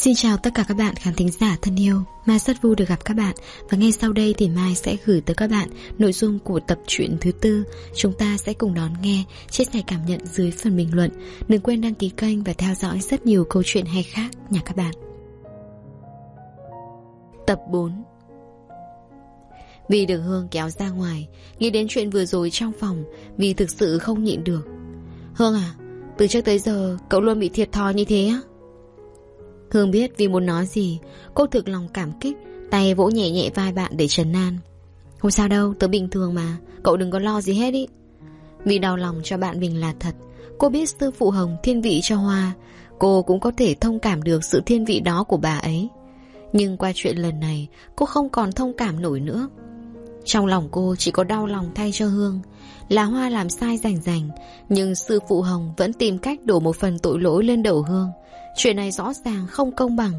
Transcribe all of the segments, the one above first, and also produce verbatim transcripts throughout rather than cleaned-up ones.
Xin chào tất cả các bạn khán thính giả thân yêu. Mai rất vui được gặp các bạn. Và ngay sau đây thì Mai sẽ gửi tới các bạn nội dung của tập truyện thứ tư. Chúng ta sẽ cùng đón nghe, chia sẻ cảm nhận dưới phần bình luận. Đừng quên đăng ký kênh và theo dõi rất nhiều câu chuyện hay khác nha các bạn. Tập bốn. Vì được Hương kéo ra ngoài, nghĩ đến chuyện vừa rồi trong phòng, vì thực sự không nhịn được. Hương à, từ trước tới giờ cậu luôn bị thiệt thòi như thế á? Hương biết vì muốn nói gì, cô thực lòng cảm kích, tay vỗ nhẹ nhẹ vai bạn để trấn an. Không sao đâu, tớ bình thường mà, cậu đừng có lo gì hết ý. Vì đau lòng cho bạn mình là thật. Cô biết sư phụ Hồng thiên vị cho Hoa, cô cũng có thể thông cảm được sự thiên vị đó của bà ấy. Nhưng qua chuyện lần này, cô không còn thông cảm nổi nữa. Trong lòng cô chỉ có đau lòng thay cho Hương. Là Hoa làm sai rành rành, nhưng sư phụ Hồng vẫn tìm cách đổ một phần tội lỗi lên đầu Hương. Chuyện này rõ ràng không công bằng.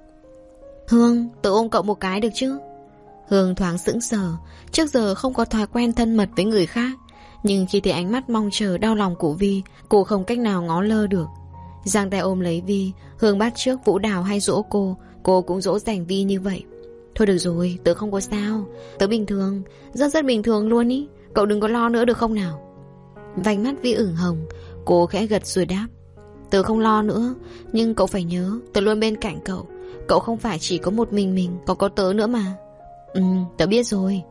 Hương, tự ôm cậu một cái được chứ? Hương thoáng sững sờ. Trước giờ không có thói quen thân mật với người khác, nhưng khi thấy ánh mắt mong chờ đau lòng của Vi, cô không cách nào ngó lơ được. Giang tay ôm lấy Vi. Hương bắt chước Vũ Đào hay dỗ cô, cô cũng dỗ dành Vi như vậy. Thôi được rồi, tớ không có sao. Tớ bình thường, rất rất bình thường luôn ý. Cậu đừng có lo nữa được không nào? Vành mắt Vi ửng hồng. Cô khẽ gật rồi đáp. Tớ không lo nữa, nhưng cậu phải nhớ, tớ luôn bên cạnh cậu. Cậu không phải chỉ có một mình mình, còn có tớ nữa mà. Ừ, tớ biết rồi.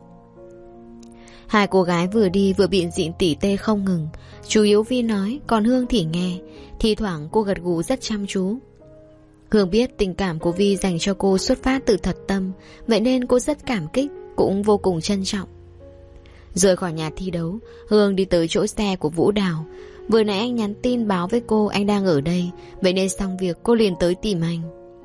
Hai cô gái vừa đi vừa biện dịn tỉ tê không ngừng. Chủ yếu Vi nói, còn Hương thì nghe. Thi thoảng cô gật gù rất chăm chú. Hương biết tình cảm của Vi dành cho cô xuất phát từ thật tâm, vậy nên cô rất cảm kích, cũng vô cùng trân trọng. Rời khỏi nhà thi đấu, Hương đi tới chỗ xe của Vũ Đào. Vừa nãy anh nhắn tin báo với cô anh đang ở đây, vậy nên xong việc cô liền tới tìm anh.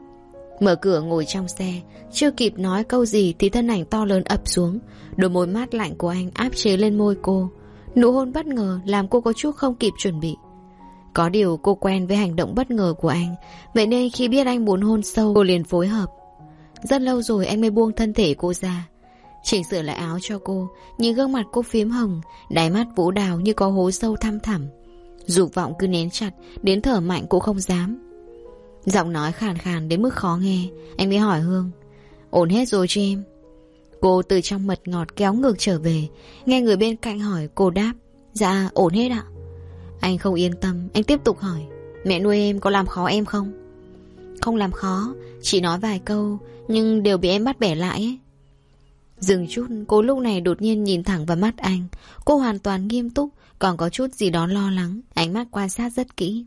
Mở cửa ngồi trong xe, chưa kịp nói câu gì thì thân ảnh to lớn ập xuống. Đôi môi mát lạnh của anh áp chế lên môi cô. Nụ hôn bất ngờ làm cô có chút không kịp chuẩn bị. Có điều cô quen với hành động bất ngờ của anh, vậy nên khi biết anh muốn hôn sâu, cô liền phối hợp. Rất lâu rồi anh mới buông thân thể cô ra, chỉnh sửa lại áo cho cô. Nhìn gương mặt cô phím hồng, đáy mắt Vũ Đào như có hố sâu thăm thẳm. Dục vọng cứ nén chặt, đến thở mạnh cũng không dám. Giọng nói khàn khàn đến mức khó nghe. Anh mới hỏi Hương, ổn hết rồi chứ em? Cô từ trong mật ngọt kéo ngược trở về. Nghe người bên cạnh hỏi, cô đáp, dạ ổn hết ạ. Anh không yên tâm, anh tiếp tục hỏi, mẹ nuôi em có làm khó em không? Không làm khó, chỉ nói vài câu, nhưng đều bị em bắt bẻ lại ấy. Dừng chút, cô lúc này đột nhiên nhìn thẳng vào mắt anh. Cô hoàn toàn nghiêm túc, còn có chút gì đó lo lắng. Ánh mắt quan sát rất kỹ.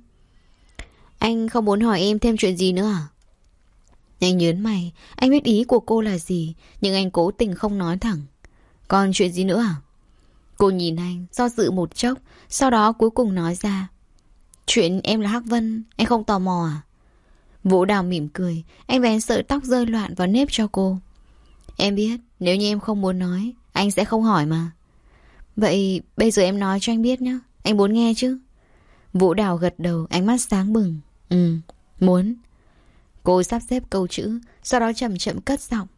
Anh không muốn hỏi em thêm chuyện gì nữa à? Anh nhớn mày. Anh biết ý của cô là gì, nhưng anh cố tình không nói thẳng. Còn chuyện gì nữa à? Cô nhìn anh, do dự một chốc, sau đó cuối cùng nói ra, chuyện em là Hắc Vân, anh không tò mò à? Vũ Đào mỉm cười. Anh vén sợi tóc rơi loạn vào nếp cho cô. Em biết, nếu như em không muốn nói, anh sẽ không hỏi mà. Vậy bây giờ em nói cho anh biết nhé, anh muốn nghe chứ? Vũ Đào gật đầu, ánh mắt sáng bừng. Ừ, muốn. Cô sắp xếp câu chữ, sau đó chậm chậm cất giọng.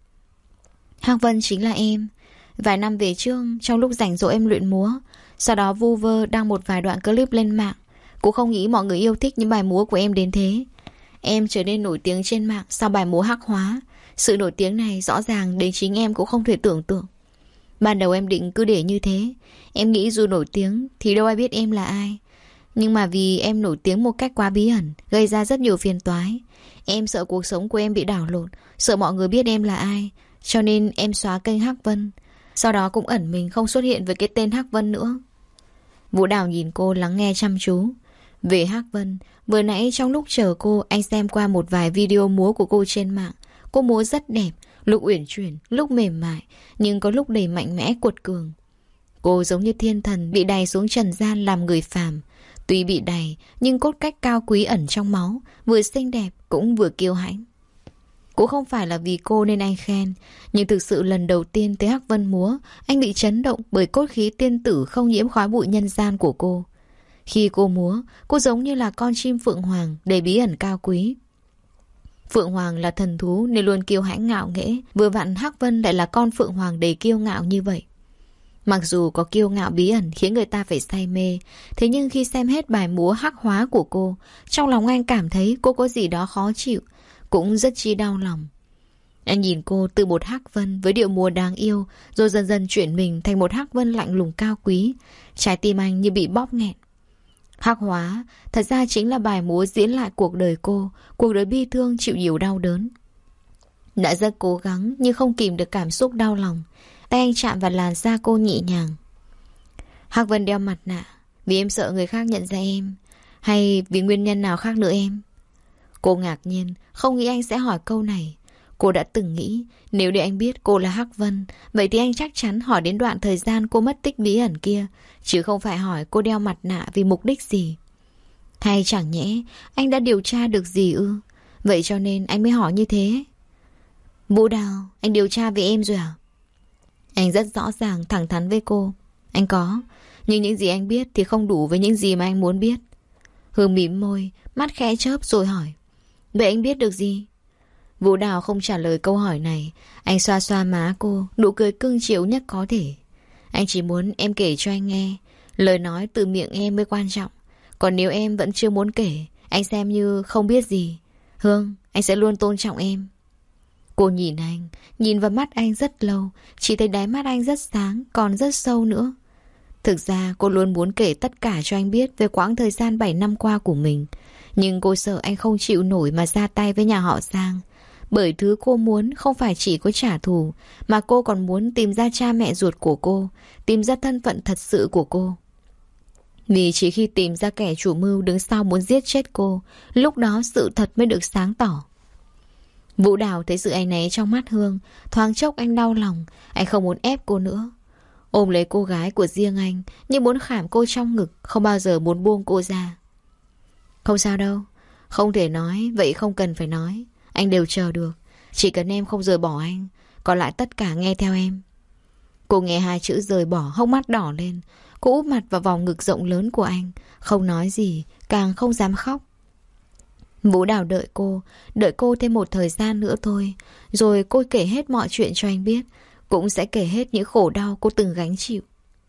Hắc Vân chính là em. Vài năm về trước, trong lúc rảnh rỗi em luyện múa, sau đó vu vơ đăng một vài đoạn clip lên mạng. Cũng không nghĩ mọi người yêu thích những bài múa của em đến thế. Em trở nên nổi tiếng trên mạng sau bài múa Hắc Hóa. Sự nổi tiếng này rõ ràng đến chính em cũng không thể tưởng tượng. Ban đầu em định cứ để như thế. Em nghĩ dù nổi tiếng thì đâu ai biết em là ai. Nhưng mà vì em nổi tiếng một cách quá bí ẩn, gây ra rất nhiều phiền toái. Em sợ cuộc sống của em bị đảo lộn, sợ mọi người biết em là ai, cho nên em xóa kênh Hắc Vân. Sau đó cũng ẩn mình không xuất hiện với cái tên Hắc Vân nữa. Vũ Đào nhìn cô lắng nghe chăm chú. Về Hắc Vân, vừa nãy trong lúc chờ cô, anh xem qua một vài video múa của cô trên mạng. Cô múa rất đẹp, lúc uyển chuyển, lúc mềm mại, nhưng có lúc đầy mạnh mẽ cuột cường. Cô giống như thiên thần bị đày xuống trần gian làm người phàm. Tuy bị đày, nhưng cốt cách cao quý ẩn trong máu, vừa xinh đẹp cũng vừa kiêu hãnh. Cũng không phải là vì cô nên anh khen, nhưng thực sự lần đầu tiên thấy Hắc Vân múa, anh bị chấn động bởi cốt khí tiên tử không nhiễm khói bụi nhân gian của cô. Khi cô múa, cô giống như là con chim phượng hoàng đầy bí ẩn cao quý. Phượng hoàng là thần thú nên luôn kiêu hãnh ngạo nghễ, vừa vặn Hắc Vân lại là con phượng hoàng đầy kiêu ngạo như vậy. Mặc dù có kiêu ngạo bí ẩn khiến người ta phải say mê, thế nhưng khi xem hết bài múa Hắc Hóa của cô, trong lòng anh cảm thấy cô có gì đó khó chịu. cũng rất chi đau lòng. Anh nhìn cô từ một Hắc Vân với điệu múa đáng yêu, rồi dần dần chuyển mình thành một Hắc Vân lạnh lùng cao quý. Trái tim anh như bị bóp nghẹn. Hắc hóa thật ra chính là bài múa diễn lại cuộc đời cô, cuộc đời bi thương chịu nhiều đau đớn. Đã rất cố gắng nhưng không kìm được cảm xúc đau lòng. Tay anh chạm vào làn da cô nhẹ nhàng. Hắc Vân đeo mặt nạ vì em sợ người khác nhận ra em, hay vì nguyên nhân nào khác nữa em? Cô ngạc nhiên, không nghĩ anh sẽ hỏi câu này. Cô đã từng nghĩ nếu để anh biết cô là Hắc Vân, vậy thì anh chắc chắn hỏi đến đoạn thời gian cô mất tích bí ẩn kia, chứ không phải hỏi cô đeo mặt nạ vì mục đích gì. Hay chẳng nhẽ anh đã điều tra được gì ư? Vậy cho nên anh mới hỏi như thế. Vũ Đào, anh điều tra về em rồi à? Anh rất rõ ràng thẳng thắn với cô. Anh có, nhưng những gì anh biết thì không đủ với những gì mà anh muốn biết. Hương mím môi, mắt khẽ chớp rồi hỏi. Vậy anh biết được gì? Vũ Đào không trả lời câu hỏi này. Anh xoa xoa má cô, nụ cười cưng chiều nhất có thể. Anh chỉ muốn em kể cho anh nghe. Lời nói từ miệng em mới quan trọng. Còn nếu em vẫn chưa muốn kể, anh xem như không biết gì. Hương, anh sẽ luôn tôn trọng em. Cô nhìn anh, nhìn vào mắt anh rất lâu. Chỉ thấy đáy mắt anh rất sáng, còn rất sâu nữa. Thực ra cô luôn muốn kể tất cả cho anh biết về quãng thời gian bảy năm qua của mình. Nhưng cô sợ anh không chịu nổi mà ra tay với nhà họ Giang. Bởi thứ cô muốn không phải chỉ có trả thù, mà cô còn muốn tìm ra cha mẹ ruột của cô, tìm ra thân phận thật sự của cô. Vì chỉ khi tìm ra kẻ chủ mưu đứng sau muốn giết chết cô, lúc đó sự thật mới được sáng tỏ. Vũ Đào thấy sự áy náy trong mắt Hương, thoáng chốc anh đau lòng. Anh không muốn ép cô nữa. Ôm lấy cô gái của riêng anh, như muốn khảm cô trong ngực, không bao giờ muốn buông cô ra. Không sao đâu, không thể nói, vậy không cần phải nói. Anh đều chờ được. Chỉ cần em không rời bỏ anh, còn lại tất cả nghe theo em. Cô nghe hai chữ rời bỏ, hốc mắt đỏ lên. Cô úp mặt vào vòng ngực rộng lớn của anh, không nói gì, càng không dám khóc. Vũ Đào đợi cô, đợi cô thêm một thời gian nữa thôi. Rồi cô kể hết mọi chuyện cho anh biết, cũng sẽ kể hết những khổ đau cô từng gánh chịu.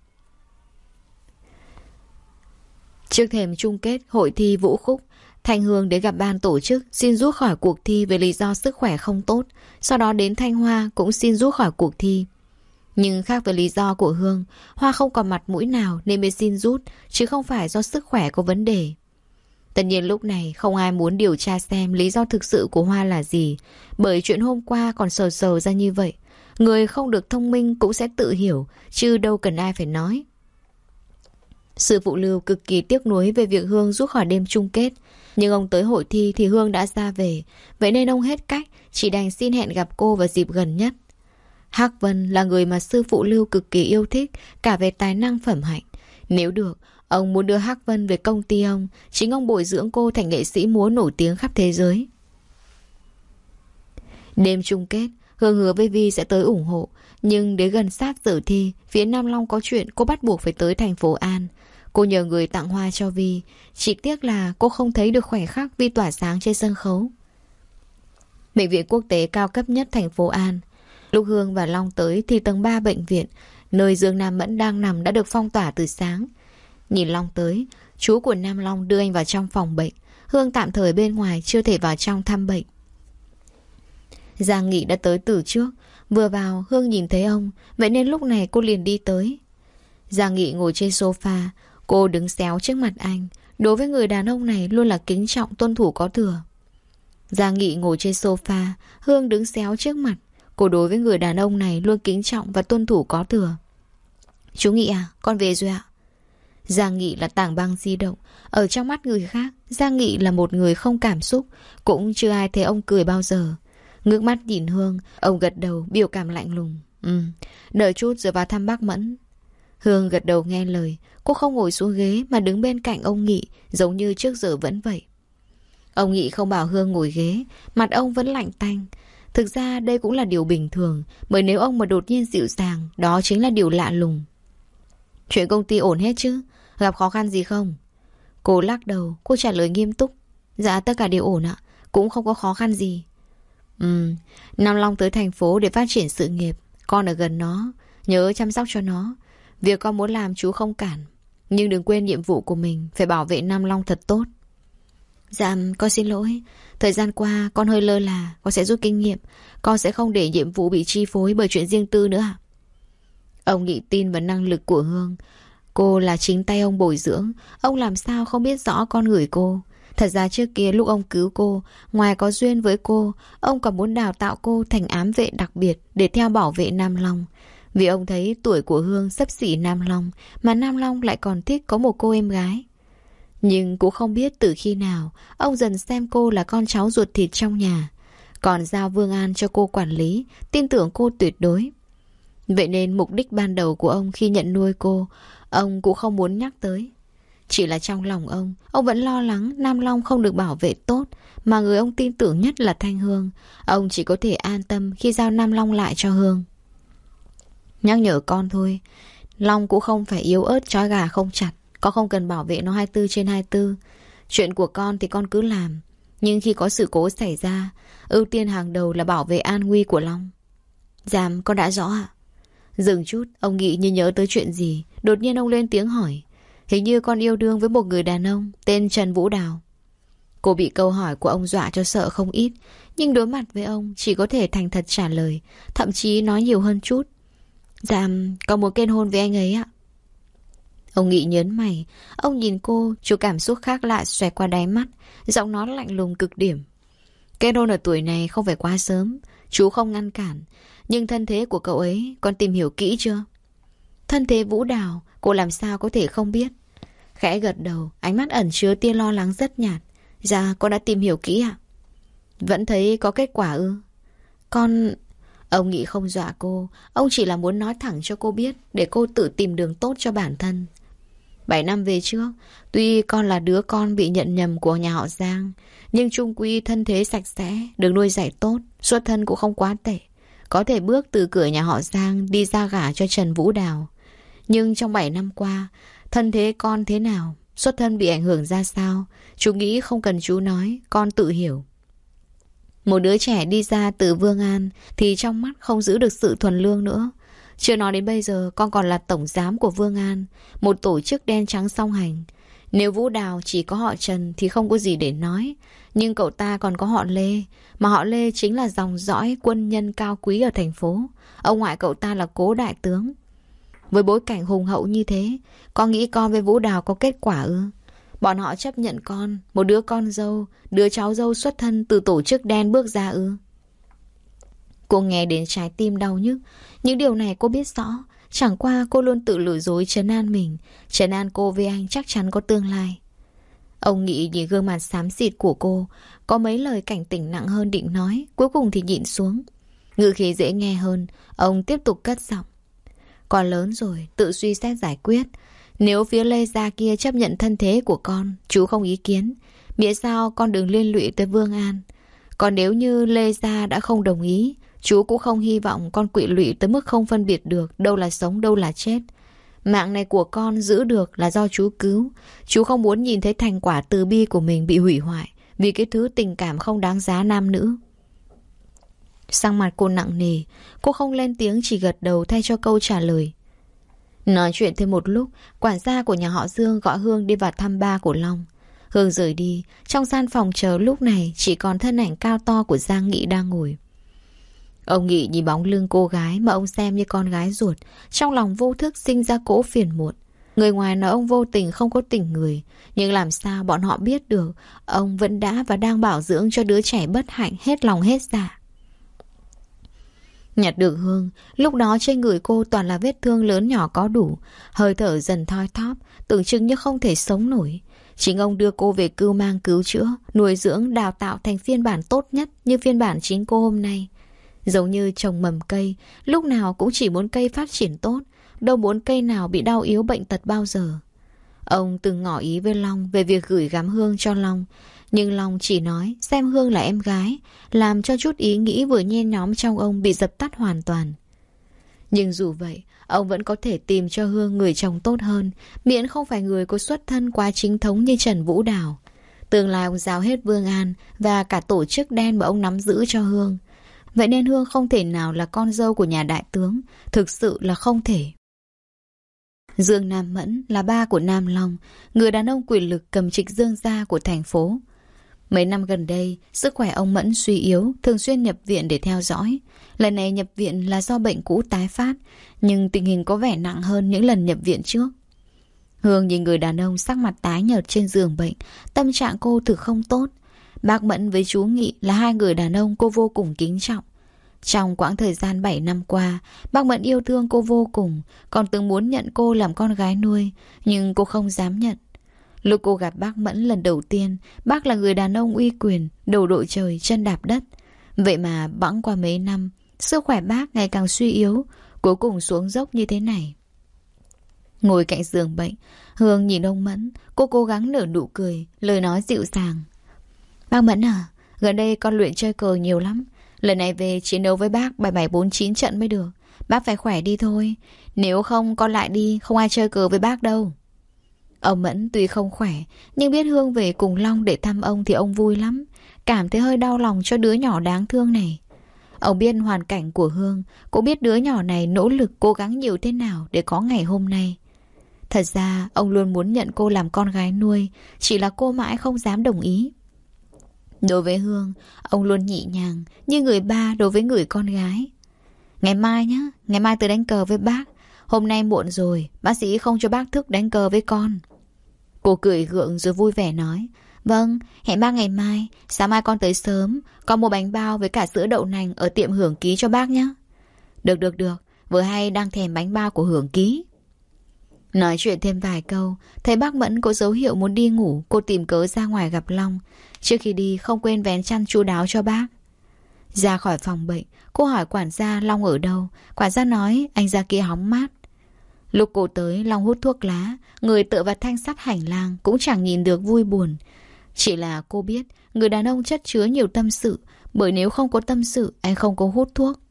Trước thềm chung kết hội thi vũ khúc, Thanh Hương đến gặp ban tổ chức xin rút khỏi cuộc thi vì lý do sức khỏe không tốt. Sau đó đến Thanh Hoa cũng xin rút khỏi cuộc thi. Nhưng khác với lý do của Hương, Hoa không còn mặt mũi nào nên mới xin rút, chứ không phải do sức khỏe có vấn đề. Tất nhiên lúc này không ai muốn điều tra xem lý do thực sự của Hoa là gì, bởi chuyện hôm qua còn sờ sờ ra như vậy. Người không được thông minh cũng sẽ tự hiểu, chứ đâu cần ai phải nói. Sư phụ Lưu cực kỳ tiếc nuối về việc Hương rút khỏi đêm chung kết. Nhưng ông tới hội thi thì Hương đã ra về, vậy nên ông hết cách, chỉ đành xin hẹn gặp cô vào dịp gần nhất. Hắc Vân là người mà sư phụ Lưu cực kỳ yêu thích, cả về tài năng phẩm hạnh. Nếu được, ông muốn đưa Hắc Vân về công ty ông, chính ông bồi dưỡng cô thành nghệ sĩ múa nổi tiếng khắp thế giới. Đêm chung kết, Hương hứa với Vi sẽ tới ủng hộ. Nhưng đến gần sát giờ thi, phía Nam Long có chuyện cô bắt buộc phải tới thành phố An. Cô nhờ người tặng hoa cho Vi. Chỉ tiếc là cô không thấy được khoảnh khắc Vi tỏa sáng trên sân khấu. Bệnh viện quốc tế cao cấp nhất thành phố An. Lúc Hương và Long tới thì tầng ba bệnh viện, nơi Dương Nam Mẫn đang nằm đã được phong tỏa từ sáng. Nhìn Long tới, chú của Nam Long đưa anh vào trong phòng bệnh. Hương tạm thời bên ngoài, chưa thể vào trong thăm bệnh. Giang Nghị đã tới từ trước. Vừa vào, Hương nhìn thấy ông, vậy nên lúc này cô liền đi tới. Giang Nghị ngồi trên sofa, cô đứng xéo trước mặt anh. Đối với người đàn ông này luôn là kính trọng, tuân thủ có thừa. Giang Nghị ngồi trên sofa, Hương đứng xéo trước mặt. Cô đối với người đàn ông này luôn kính trọng và tuân thủ có thừa. Chú Nghị à, con về rồi ạ. Giang Nghị là tảng băng di động. Ở trong mắt người khác, Giang Nghị là một người không cảm xúc. Cũng chưa ai thấy ông cười bao giờ. Ngước mắt nhìn Hương, ông gật đầu, biểu cảm lạnh lùng. Ừ, đợi chút rồi vào thăm bác Mẫn. Hương gật đầu nghe lời. Cô không ngồi xuống ghế mà đứng bên cạnh ông Nghị, giống như trước giờ vẫn vậy. Ông Nghị không bảo Hương ngồi ghế, mặt ông vẫn lạnh tanh. Thực ra đây cũng là điều bình thường, bởi nếu ông mà đột nhiên dịu dàng, đó chính là điều lạ lùng. Chuyện công ty ổn hết chứ? Gặp khó khăn gì không? Cô lắc đầu, cô trả lời nghiêm túc. Dạ tất cả đều ổn ạ, cũng không có khó khăn gì. Ừ, Nam Long tới thành phố để phát triển sự nghiệp. Con ở gần nó, nhớ chăm sóc cho nó. Việc con muốn làm chú không cản, nhưng đừng quên nhiệm vụ của mình, phải bảo vệ Nam Long thật tốt. Dạ con xin lỗi. Thời gian qua con hơi lơ là. Con sẽ rút kinh nghiệm. Con sẽ không để nhiệm vụ bị chi phối bởi chuyện riêng tư nữa ạ. Ông Nghị tin vào năng lực của Hương. Cô là chính tay ông bồi dưỡng. Ông làm sao không biết rõ con người cô. Thật ra trước kia lúc ông cứu cô, ngoài có duyên với cô, ông còn muốn đào tạo cô thành ám vệ đặc biệt để theo bảo vệ Nam Long. Vì ông thấy tuổi của Hương xấp xỉ Nam Long, mà Nam Long lại còn thích có một cô em gái. Nhưng cũng không biết từ khi nào ông dần xem cô là con cháu ruột thịt trong nhà, còn giao Vương An cho cô quản lý, tin tưởng cô tuyệt đối. Vậy nên mục đích ban đầu của ông khi nhận nuôi cô, ông cũng không muốn nhắc tới. Chỉ là trong lòng ông, ông vẫn lo lắng Nam Long không được bảo vệ tốt, mà người ông tin tưởng nhất là Thanh Hương. Ông chỉ có thể an tâm khi giao Nam Long lại cho Hương. Nhắc nhở con thôi, Long cũng không phải yếu ớt trói gà không chặt. Con không cần bảo vệ nó hai mươi bốn trên hai mươi bốn. Chuyện của con thì con cứ làm. Nhưng khi có sự cố xảy ra, ưu tiên hàng đầu là bảo vệ an nguy của Long. Dạ con đã rõ ạ. Dừng chút, ông Nghị như nhớ tới chuyện gì. Đột nhiên ông lên tiếng hỏi. Hình như con yêu đương với một người đàn ông tên Trần Vũ Đào. Cô bị câu hỏi của ông dọa cho sợ không ít, nhưng đối mặt với ông chỉ có thể thành thật trả lời, thậm chí nói nhiều hơn chút. Dạ con muốn kết hôn với anh ấy ạ. Ông Nghị nhớn mày. Ông nhìn cô, chú cảm xúc khác lạ xòe qua đáy mắt, giọng nói lạnh lùng cực điểm. Kết hôn ở tuổi này không phải quá sớm. Chú không ngăn cản. Nhưng thân thế của cậu ấy con tìm hiểu kỹ chưa? Thân thế Vũ Đào cô làm sao có thể không biết? Khẽ gật đầu, ánh mắt ẩn chứa tia lo lắng rất nhạt. Dạ con đã tìm hiểu kỹ ạ. Vẫn thấy có kết quả ư? Con... Ông Nghị không dọa cô. Ông chỉ là muốn nói thẳng cho cô biết, để cô tự tìm đường tốt cho bản thân. Bảy năm về trước, tuy con là đứa con bị nhận nhầm của nhà họ Giang, nhưng chung quy thân thế sạch sẽ, được nuôi dạy tốt, xuất thân cũng không quá tệ, có thể bước từ cửa nhà họ Giang đi ra gả cho Trần Vũ Đào. Nhưng trong bảy năm qua, thân thế con thế nào, xuất thân bị ảnh hưởng ra sao, chú nghĩ không cần chú nói, con tự hiểu. Một đứa trẻ đi ra từ Vương An thì trong mắt không giữ được sự thuần lương nữa. Chưa nói đến bây giờ con còn là tổng giám của Vương An, một tổ chức đen trắng song hành. Nếu Vũ Đào chỉ có họ Trần thì không có gì để nói, nhưng cậu ta còn có họ Lê, mà họ Lê chính là dòng dõi quân nhân cao quý ở thành phố. Ông ngoại cậu ta là Cố đại tướng. Với bối cảnh hùng hậu như thế, con nghĩ con với Vũ Đào có kết quả ư? Bọn họ chấp nhận con, một đứa con dâu, đứa cháu dâu xuất thân từ tổ chức đen bước ra ư? Cô nghe đến trái tim đau nhức. Những điều này cô biết rõ. Chẳng qua cô luôn tự lừa dối trấn an mình, trấn an cô với anh chắc chắn có tương lai. Ông Nghị nhìn gương mặt xám xịt của cô, có mấy lời cảnh tỉnh nặng hơn định nói, cuối cùng thì nhịn xuống. Ngữ khí dễ nghe hơn, ông tiếp tục cất giọng. Con lớn rồi, tự suy xét giải quyết. Nếu phía Lê gia kia chấp nhận thân thế của con, chú không ý kiến. Miễn sao con đừng liên lụy tới Vương An. Còn nếu như Lê gia đã không đồng ý, chú cũng không hy vọng con quỵ lụy tới mức không phân biệt được đâu là sống đâu là chết. Mạng này của con giữ được là do chú cứu. Chú không muốn nhìn thấy thành quả từ bi của mình bị hủy hoại vì cái thứ tình cảm không đáng giá nam nữ. Sang mặt cô nặng nề, cô không lên tiếng, chỉ gật đầu thay cho câu trả lời. Nói chuyện thêm một lúc, quản gia của nhà họ Dương gọi Hương đi vào thăm ba của Long. Hương rời đi, trong gian phòng chờ lúc này chỉ còn thân ảnh cao to của Giang Nghị đang ngồi. Ông Nghị nhìn bóng lưng cô gái mà ông xem như con gái ruột, trong lòng vô thức sinh ra cỗ phiền muộn. Người ngoài nói ông vô tình không có tình người, nhưng làm sao bọn họ biết được ông vẫn đã và đang bảo dưỡng cho đứa trẻ bất hạnh hết lòng hết dạ. Nhặt được Hương, lúc đó trên người cô toàn là vết thương lớn nhỏ có đủ, hơi thở dần thoi thóp, tưởng chừng như không thể sống nổi. Chính ông đưa cô về cưu mang cứu chữa, nuôi dưỡng, đào tạo thành phiên bản tốt nhất như phiên bản chính cô hôm nay. Giống như trồng mầm cây, lúc nào cũng chỉ muốn cây phát triển tốt, đâu muốn cây nào bị đau yếu bệnh tật bao giờ. Ông từng ngỏ ý với Long về việc gửi gắm Hương cho Long, nhưng Long chỉ nói xem Hương là em gái, làm cho chút ý nghĩ vừa nhen nhóm trong ông bị dập tắt hoàn toàn. Nhưng dù vậy, ông vẫn có thể tìm cho Hương người chồng tốt hơn, miễn không phải người có xuất thân quá chính thống như Trần Vũ Đào. Tương lai ông giao hết Vương An và cả tổ chức đen mà ông nắm giữ cho Hương. Vậy nên Hương không thể nào là con dâu của nhà đại tướng, thực sự là không thể. Dương Nam Mẫn là ba của Nam Long, người đàn ông quyền lực cầm trịch dương gia của thành phố. Mấy năm gần đây, sức khỏe ông Mẫn suy yếu, thường xuyên nhập viện để theo dõi. Lần này nhập viện là do bệnh cũ tái phát, nhưng tình hình có vẻ nặng hơn những lần nhập viện trước. Hương nhìn người đàn ông sắc mặt tái nhợt trên giường bệnh, tâm trạng cô thực không tốt. Bác Mẫn với chú Nghị là hai người đàn ông cô vô cùng kính trọng. Trong quãng thời gian bảy năm qua, bác Mẫn yêu thương cô vô cùng, còn từng muốn nhận cô làm con gái nuôi, nhưng cô không dám nhận. Lúc cô gặp bác Mẫn lần đầu tiên, bác là người đàn ông uy quyền, đầu đội trời, chân đạp đất. Vậy mà bẵng qua mấy năm, sức khỏe bác ngày càng suy yếu, cuối cùng xuống dốc như thế này. Ngồi cạnh giường bệnh, Hương nhìn ông Mẫn, cô cố gắng nở nụ cười, lời nói dịu dàng. Bác Mẫn à, gần đây con luyện chơi cờ nhiều lắm. Lần này về chiến đấu với bác bảy bảy bốn chín trận mới được. Bác phải khỏe đi thôi. Nếu không con lại đi, không ai chơi cờ với bác đâu. Ông Mẫn tuy không khỏe, nhưng biết Hương về cùng Long để thăm ông thì ông vui lắm. Cảm thấy hơi đau lòng cho đứa nhỏ đáng thương này. Ông biết hoàn cảnh của Hương, cũng biết đứa nhỏ này nỗ lực cố gắng nhiều thế nào để có ngày hôm nay. Thật ra ông luôn muốn nhận cô làm con gái nuôi, chỉ là cô mãi không dám đồng ý. Đối với Hương, ông luôn nhẹ nhàng như người ba đối với người con gái. Ngày mai nhá, ngày mai tôi đánh cờ với bác. Hôm nay muộn rồi, bác sĩ không cho bác thức đánh cờ với con. Cô cười gượng rồi vui vẻ nói. Vâng, hẹn bác ngày mai. Sáng mai con tới sớm, con mua bánh bao với cả sữa đậu nành ở tiệm Hưởng Ký cho bác nhé. Được được được, vừa hay đang thèm bánh bao của Hưởng Ký. Nói chuyện thêm vài câu, thấy bác Mẫn có dấu hiệu muốn đi ngủ, cô tìm cớ ra ngoài gặp Long. Trước khi đi không quên vén chăn chu đáo cho bác. Ra khỏi phòng bệnh, cô hỏi quản gia Long ở đâu. Quản gia nói anh ra kia hóng mát. Lúc cô tới, Long hút thuốc lá, người tựa vào thanh sắt hành lang, cũng chẳng nhìn được vui buồn. Chỉ là cô biết người đàn ông chất chứa nhiều tâm sự, bởi nếu không có tâm sự, anh không có hút thuốc.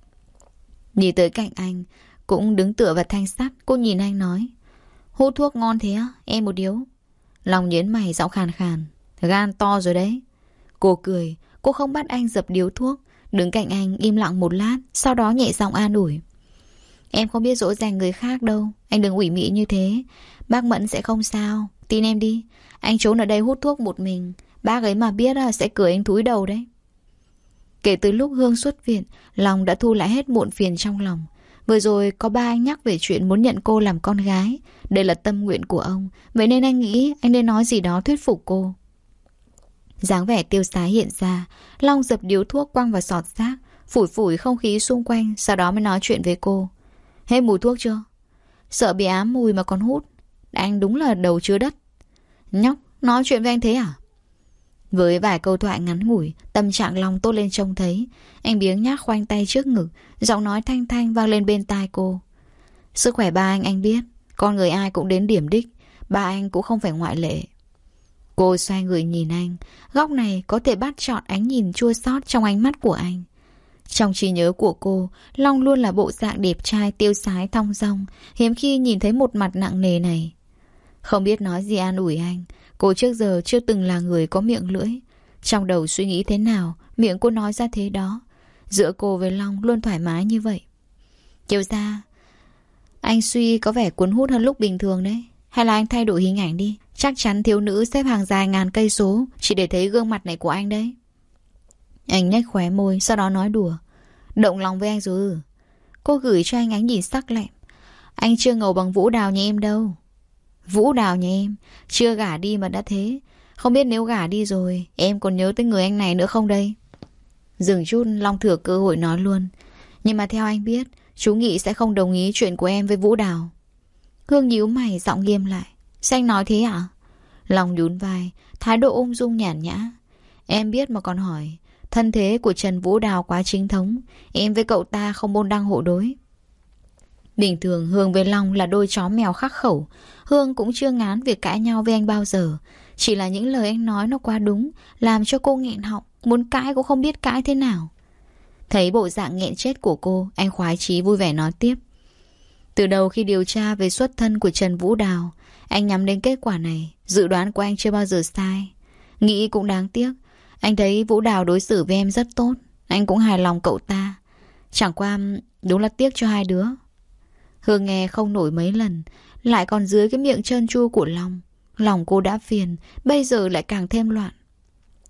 Nhìn tới cạnh anh, cũng đứng tựa vào thanh sắt, cô nhìn anh nói. Hút thuốc ngon thế á, em một điếu. Long nhớn mày giọng khàn khàn. Gan to rồi đấy. Cô cười, cô không bắt anh dập điếu thuốc, đứng cạnh anh im lặng một lát, sau đó nhẹ giọng an ủi. Em không biết dỗ dành người khác đâu, anh đừng ủy mị như thế. Bác Mẫn sẽ không sao, tin em đi. Anh trốn ở đây hút thuốc một mình, bác ấy mà biết sẽ cười anh thúi đầu đấy. Kể từ lúc Hương xuất viện, Long đã thu lại hết muộn phiền trong lòng. Vừa rồi có ba anh nhắc về chuyện muốn nhận cô làm con gái. Đây là tâm nguyện của ông, vậy nên anh nghĩ anh nên nói gì đó thuyết phục cô. Dáng vẻ tiêu sái hiện ra, Long dập điếu thuốc quăng vào sọt rác, phủi phủi không khí xung quanh, sau đó mới nói chuyện với cô. Hết mùi thuốc chưa? Sợ bị ám mùi mà còn hút. Anh đúng là đầu chứa đất. Nhóc, nói chuyện với anh thế à? Với vài câu thoại ngắn ngủi, tâm trạng Long tốt lên trông thấy. Anh biếng nhác khoanh tay trước ngực, giọng nói thanh thanh vang lên bên tai cô. Sức khỏe ba anh anh biết, con người ai cũng đến điểm đích, ba anh cũng không phải ngoại lệ. Cô xoay người nhìn anh, góc này có thể bắt chọn ánh nhìn chua xót trong ánh mắt của anh. Trong trí nhớ của cô, Long luôn là bộ dạng đẹp trai tiêu sái thong dong, hiếm khi nhìn thấy một mặt nặng nề này. Không biết nói gì an ủi anh, cô trước giờ chưa từng là người có miệng lưỡi. Trong đầu suy nghĩ thế nào, miệng cô nói ra thế đó. Giữa cô với Long luôn thoải mái như vậy. Chiều ra, anh suy có vẻ cuốn hút hơn lúc bình thường đấy. Hay là anh thay đổi hình ảnh đi. Chắc chắn thiếu nữ xếp hàng dài ngàn cây số chỉ để thấy gương mặt này của anh đấy. Anh nhếch khóe môi, sau đó nói đùa. Động lòng với anh rồi. Cô gửi cho anh ánh nhìn sắc lẹm. Anh chưa ngầu bằng Vũ Đào nhà em đâu. Vũ Đào nhà em chưa gả đi mà đã thế. Không biết nếu gả đi rồi em còn nhớ tới người anh này nữa không đây? Dừng chút, Long thừa cơ hội nói luôn. Nhưng mà theo anh biết, chú Nghị sẽ không đồng ý chuyện của em với Vũ Đào. Hương nhíu mày giọng nghiêm lại. Sao anh nói thế ạ? À? Long nhún vai, thái độ ung dung nhàn nhã. Em biết mà còn hỏi. Thân thế của Trần Vũ Đào quá chính thống, em với cậu ta không môn đăng hộ đối. Bình thường Hương với Long là đôi chó mèo khắc khẩu. Hương cũng chưa ngán việc cãi nhau với anh bao giờ. Chỉ là những lời anh nói nó quá đúng, làm cho cô nghẹn họng, muốn cãi cũng không biết cãi thế nào. Thấy bộ dạng nghẹn chết của cô, anh khoái chí vui vẻ nói tiếp. Từ đầu khi điều tra về xuất thân của Trần Vũ Đào, anh nhắm đến kết quả này. Dự đoán của anh chưa bao giờ sai. Nghĩ cũng đáng tiếc. Anh thấy Vũ Đào đối xử với em rất tốt. Anh cũng hài lòng cậu ta. Chẳng qua đúng là tiếc cho hai đứa. Hương nghe không nổi mấy lần, lại còn dưới cái miệng trơn tru của Long. Lòng cô đã phiền, bây giờ lại càng thêm loạn.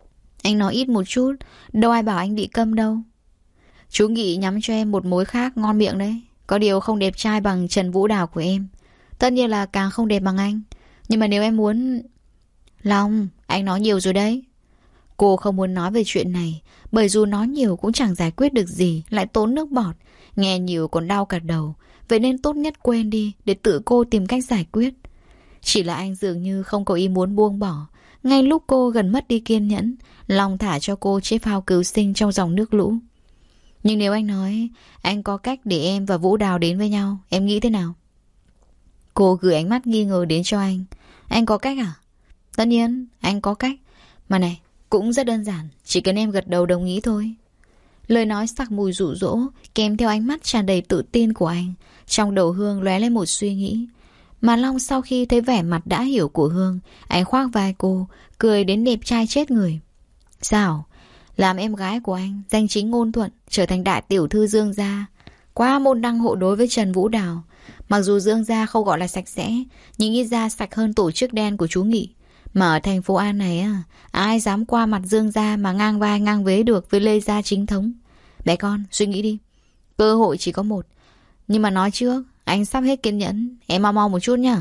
Anh nói ít một chút, đâu ai bảo anh bị câm đâu. Chú Nghị nhắm cho em một mối khác ngon miệng đấy. Có điều không đẹp trai bằng Trần Vũ Đào của em. Tất nhiên là càng không đẹp bằng anh. Nhưng mà nếu em muốn... Long, anh nói nhiều rồi đấy. Cô không muốn nói về chuyện này, bởi dù nói nhiều cũng chẳng giải quyết được gì, lại tốn nước bọt. Nghe nhiều còn đau cả đầu. Vậy nên tốt nhất quên đi, để tự cô tìm cách giải quyết. Chỉ là anh dường như không có ý muốn buông bỏ. Ngay lúc cô gần mất đi kiên nhẫn, Long thả cho cô chiếc phao cứu sinh trong dòng nước lũ. Nhưng nếu anh nói anh có cách để em và Vũ Đào đến với nhau, em nghĩ thế nào? Cô gửi ánh mắt nghi ngờ đến cho anh. Anh có cách à? Tất nhiên anh có cách. Mà này, cũng rất đơn giản, chỉ cần em gật đầu đồng ý thôi. Lời nói sặc mùi dụ dỗ, kèm theo ánh mắt tràn đầy tự tin của anh. Trong đầu Hương lóe lên một suy nghĩ. Mà Long sau khi thấy vẻ mặt đã hiểu của Hương, anh khoác vai cô, cười đến đẹp trai chết người. Sao? Làm em gái của anh, danh chính ngôn thuận, trở thành đại tiểu thư Dương gia, quá môn đăng hộ đối với Trần Vũ Đào. Mặc dù Dương gia không gọi là sạch sẽ, nhưng ít ra sạch hơn tổ chức đen của chú Nghị. Mà ở thành phố An này á, ai dám qua mặt Dương gia mà ngang vai ngang vế được với Lê gia chính thống. Bé con, suy nghĩ đi. Cơ hội chỉ có một. Nhưng mà nói trước, anh sắp hết kiên nhẫn, em mau mau một chút nhá.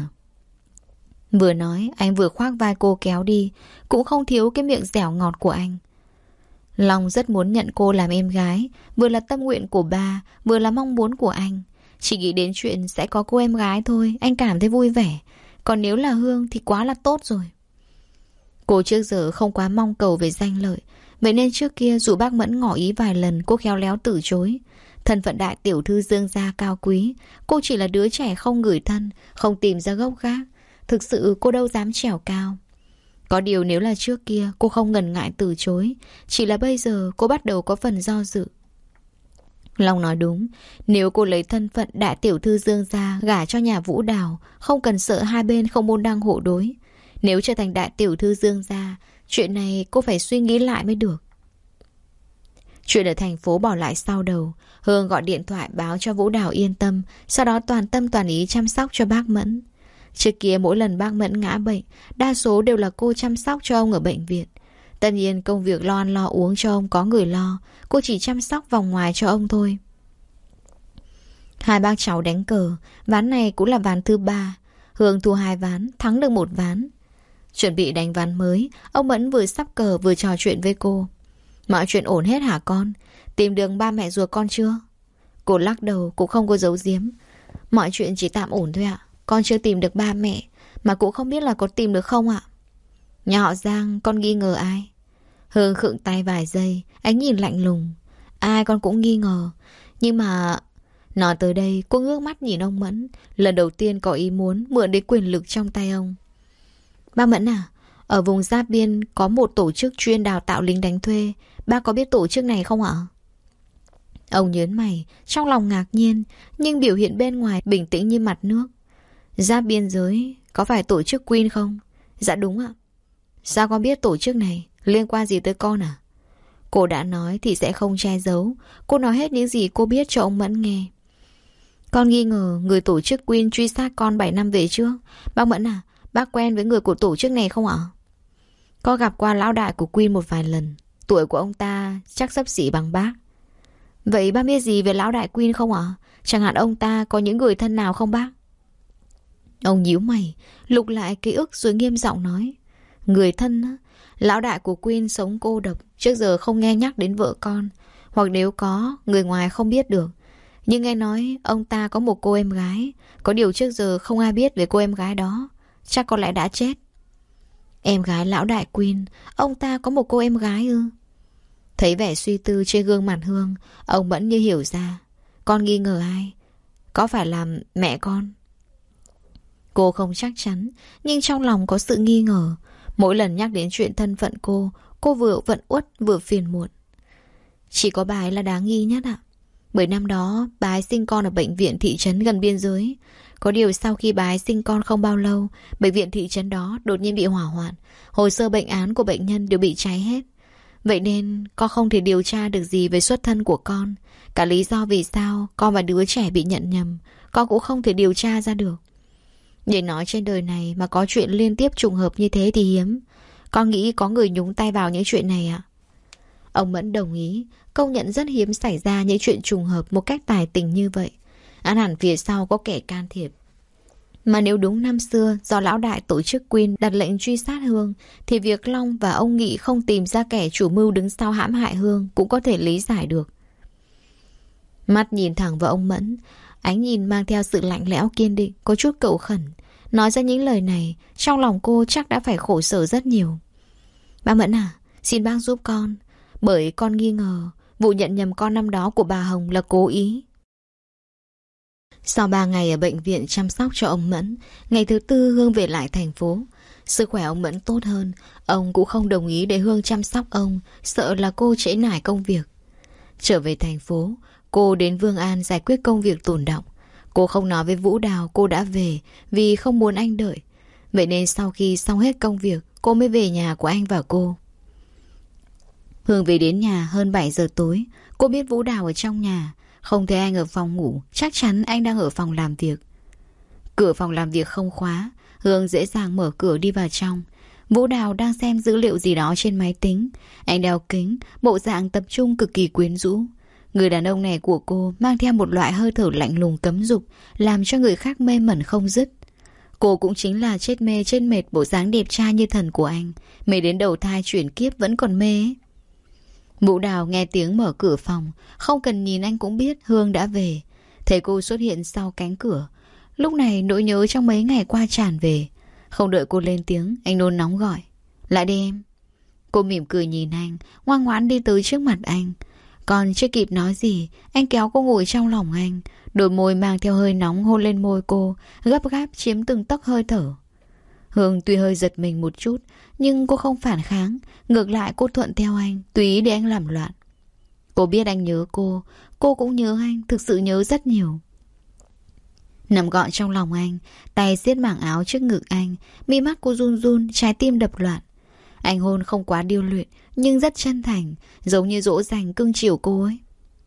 Vừa nói, anh vừa khoác vai cô kéo đi, cũng không thiếu cái miệng dẻo ngọt của anh. Long rất muốn nhận cô làm em gái, vừa là tâm nguyện của ba, vừa là mong muốn của anh. Chỉ nghĩ đến chuyện sẽ có cô em gái thôi, anh cảm thấy vui vẻ. Còn nếu là Hương thì quá là tốt rồi. Cô trước giờ không quá mong cầu về danh lợi, vậy nên trước kia dù bác Mẫn ngỏ ý vài lần, cô khéo léo từ chối. Thân phận đại tiểu thư Dương gia cao quý, cô chỉ là đứa trẻ không người thân, không tìm ra gốc gác. Thực sự cô đâu dám trèo cao. Có điều nếu là trước kia cô không ngần ngại từ chối, chỉ là bây giờ cô bắt đầu có phần do dự. Long nói đúng, nếu cô lấy thân phận đại tiểu thư Dương gia gả cho nhà Vũ Đào, không cần sợ hai bên không môn đăng hộ đối. Nếu trở thành đại tiểu thư Dương gia, chuyện này cô phải suy nghĩ lại mới được. Chuyện ở thành phố bỏ lại sau đầu. Hương gọi điện thoại báo cho Vũ Đào yên tâm, sau đó toàn tâm toàn ý chăm sóc cho bác Mẫn. Trước kia mỗi lần bác Mẫn ngã bệnh, đa số đều là cô chăm sóc cho ông ở bệnh viện. Tất nhiên công việc lo ăn lo uống cho ông có người lo, cô chỉ chăm sóc vòng ngoài cho ông thôi. Hai bác cháu đánh cờ, ván này cũng là ván thứ ba. Hương thua hai ván, thắng được một ván. Chuẩn bị đánh ván mới, ông Mẫn vừa sắp cờ vừa trò chuyện với cô. Mọi chuyện ổn hết hả con? Tìm được ba mẹ ruột con chưa? Cô lắc đầu cũng không có giấu giếm. Mọi chuyện chỉ tạm ổn thôi ạ. Con chưa tìm được ba mẹ, mà cũng không biết là có tìm được không ạ. Nhà họ Giang con nghi ngờ ai? Hương khựng tay vài giây, ánh nhìn lạnh lùng. Ai con cũng nghi ngờ. Nhưng mà... Nói tới đây cô ngước mắt nhìn ông Mẫn, lần đầu tiên có ý muốn mượn đến quyền lực trong tay ông. Bác Mẫn à, ở vùng giáp biên có một tổ chức chuyên đào tạo lính đánh thuê. Bác có biết tổ chức này không ạ? Ông nhớn mày, trong lòng ngạc nhiên, nhưng biểu hiện bên ngoài bình tĩnh như mặt nước. Giáp biên giới, có phải tổ chức Queen không? Dạ đúng ạ. Sao con biết tổ chức này? Liên quan gì tới con à? Cô đã nói thì sẽ không che giấu. Cô nói hết những gì cô biết cho ông Mẫn nghe. Con nghi ngờ người tổ chức Queen truy sát con bảy năm về trước. Bác Mẫn à, bác quen với người của tổ chức này không ạ? Có gặp qua lão đại của Queen một vài lần. Tuổi của ông ta chắc xấp xỉ bằng bác. Vậy bác biết gì về lão đại Queen không ạ? Chẳng hạn ông ta có những người thân nào không bác? Ông nhíu mày, lục lại ký ức rồi nghiêm giọng nói. Người thân á? Lão đại của Queen sống cô độc, trước giờ không nghe nhắc đến vợ con. Hoặc nếu có, người ngoài không biết được. Nhưng nghe nói ông ta có một cô em gái. Có điều trước giờ không ai biết về cô em gái đó. Chắc có lẽ đã chết. Em gái lão đại Queen, ông ta có một cô em gái ư? Thấy vẻ suy tư trên gương mặt Hương, ông Mẫn như hiểu ra. Con nghi ngờ ai? Có phải là mẹ con? Cô không chắc chắn, nhưng trong lòng có sự nghi ngờ. Mỗi lần nhắc đến chuyện thân phận cô, cô vừa vận uất vừa phiền muộn. Chỉ có bà ấy là đáng nghi nhất ạ. Bởi năm đó bà ấy sinh con ở bệnh viện thị trấn gần biên giới. Có điều sau khi bà ấy sinh con không bao lâu, bệnh viện thị trấn đó đột nhiên bị hỏa hoạn. Hồ sơ bệnh án của bệnh nhân đều bị cháy hết. Vậy nên con không thể điều tra được gì về xuất thân của con. Cả lý do vì sao con và đứa trẻ bị nhận nhầm, con cũng không thể điều tra ra được. Để nói trên đời này mà có chuyện liên tiếp trùng hợp như thế thì hiếm. Con nghĩ có người nhúng tay vào những chuyện này ạ? Ông Mẫn đồng ý, công nhận rất hiếm xảy ra những chuyện trùng hợp một cách tài tình như vậy. Án hẳn phía sau có kẻ can thiệp. Mà nếu đúng năm xưa do lão đại tổ chức Quyên đặt lệnh truy sát Hương, thì việc Long và ông Nghị không tìm ra kẻ chủ mưu đứng sau hãm hại Hương cũng có thể lý giải được. Mắt nhìn thẳng vào ông Mẫn, ánh nhìn mang theo sự lạnh lẽo kiên định, có chút cầu khẩn. Nói ra những lời này, trong lòng cô chắc đã phải khổ sở rất nhiều. Bác Mẫn à, xin bác giúp con, bởi con nghi ngờ vụ nhận nhầm con năm đó của bà Hồng là cố ý. Sau ba ngày ở bệnh viện chăm sóc cho ông Mẫn, ngày thứ tư Hương về lại thành phố. Sức khỏe ông Mẫn tốt hơn, ông cũng không đồng ý để Hương chăm sóc ông, sợ là cô trễ nải công việc. Trở về thành phố, cô đến Vương An giải quyết công việc tồn đọng. Cô không nói với Vũ Đào cô đã về vì không muốn anh đợi. Vậy nên sau khi xong hết công việc, cô mới về nhà của anh và cô. Hương về đến nhà hơn bảy giờ tối. Cô biết Vũ Đào ở trong nhà, không thấy anh ở phòng ngủ, chắc chắn anh đang ở phòng làm việc. Cửa phòng làm việc không khóa, Hương dễ dàng mở cửa đi vào trong. Vũ Đào đang xem dữ liệu gì đó trên máy tính. Anh đeo kính, bộ dạng tập trung cực kỳ quyến rũ. Người đàn ông này của cô mang theo một loại hơi thở lạnh lùng cấm dục, làm cho người khác mê mẩn không dứt. Cô cũng chính là chết mê chết mệt bộ dáng đẹp trai như thần của anh, mê đến đầu thai chuyển kiếp vẫn còn mê ấy. Vũ Đào nghe tiếng mở cửa phòng, không cần nhìn anh cũng biết Hương đã về. Thấy cô xuất hiện sau cánh cửa, lúc này nỗi nhớ trong mấy ngày qua tràn về. Không đợi cô lên tiếng, anh nôn nóng gọi: lại đi em. Cô mỉm cười nhìn anh, ngoan ngoãn đi tới trước mặt anh. Còn chưa kịp nói gì, anh kéo cô ngồi trong lòng anh, đôi môi mang theo hơi nóng hôn lên môi cô, gấp gáp chiếm từng tấc hơi thở. Hương tuy hơi giật mình một chút, nhưng cô không phản kháng. Ngược lại cô thuận theo anh, tùy ý để anh làm loạn. Cô biết anh nhớ cô, cô cũng nhớ anh, thực sự nhớ rất nhiều. Nằm gọn trong lòng anh, tay siết mảng áo trước ngực anh, mi mắt cô run run, trái tim đập loạn. Anh hôn không quá điêu luyện, nhưng rất chân thành, giống như dỗ dành cưng chiều cô ấy.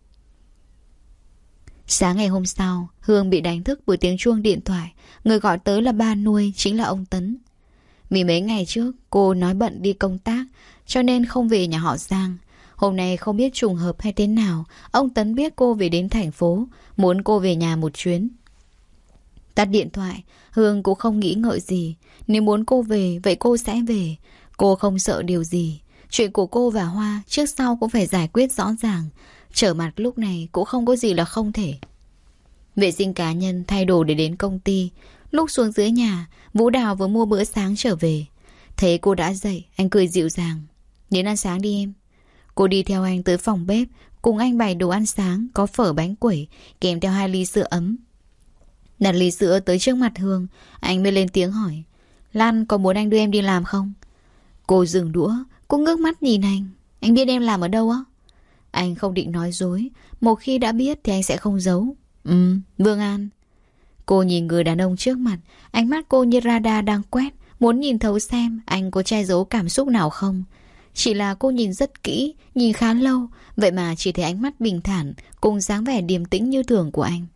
Sáng ngày hôm sau, Hương bị đánh thức bởi tiếng chuông điện thoại. Người gọi tới là ba nuôi, chính là ông Tấn. Vì mấy ngày trước cô nói bận đi công tác, cho nên không về nhà họ Giang. Hôm nay không biết trùng hợp hay thế nào, ông Tấn biết cô về đến thành phố, muốn cô về nhà một chuyến. Tắt điện thoại, Hương cũng không nghĩ ngợi gì. Nếu muốn cô về, vậy cô sẽ về. Cô không sợ điều gì. Chuyện của cô và Hoa trước sau cũng phải giải quyết rõ ràng. Trở mặt lúc này cũng không có gì là không thể. Vệ sinh cá nhân thay đồ để đến công ty. Lúc xuống dưới nhà, Vũ Đào vừa mua bữa sáng trở về. Thấy cô đã dậy, anh cười dịu dàng: đến ăn sáng đi em. Cô đi theo anh tới phòng bếp, cùng anh bày đồ ăn sáng, có phở bánh quẩy, kèm theo hai ly sữa ấm. Đặt ly sữa tới trước mặt Hương, anh mới lên tiếng hỏi: Lan có muốn anh đưa em đi làm không? Cô dừng đũa, cô ngước mắt nhìn anh: anh biết em làm ở đâu á? Anh không định nói dối, một khi đã biết thì anh sẽ không giấu. Ừ, Vương An. Cô nhìn người đàn ông trước mặt, ánh mắt cô như radar đang quét, muốn nhìn thấu xem anh có che giấu cảm xúc nào không. Chỉ là cô nhìn rất kỹ, nhìn khá lâu, vậy mà chỉ thấy ánh mắt bình thản cùng dáng vẻ điềm tĩnh như thường của anh.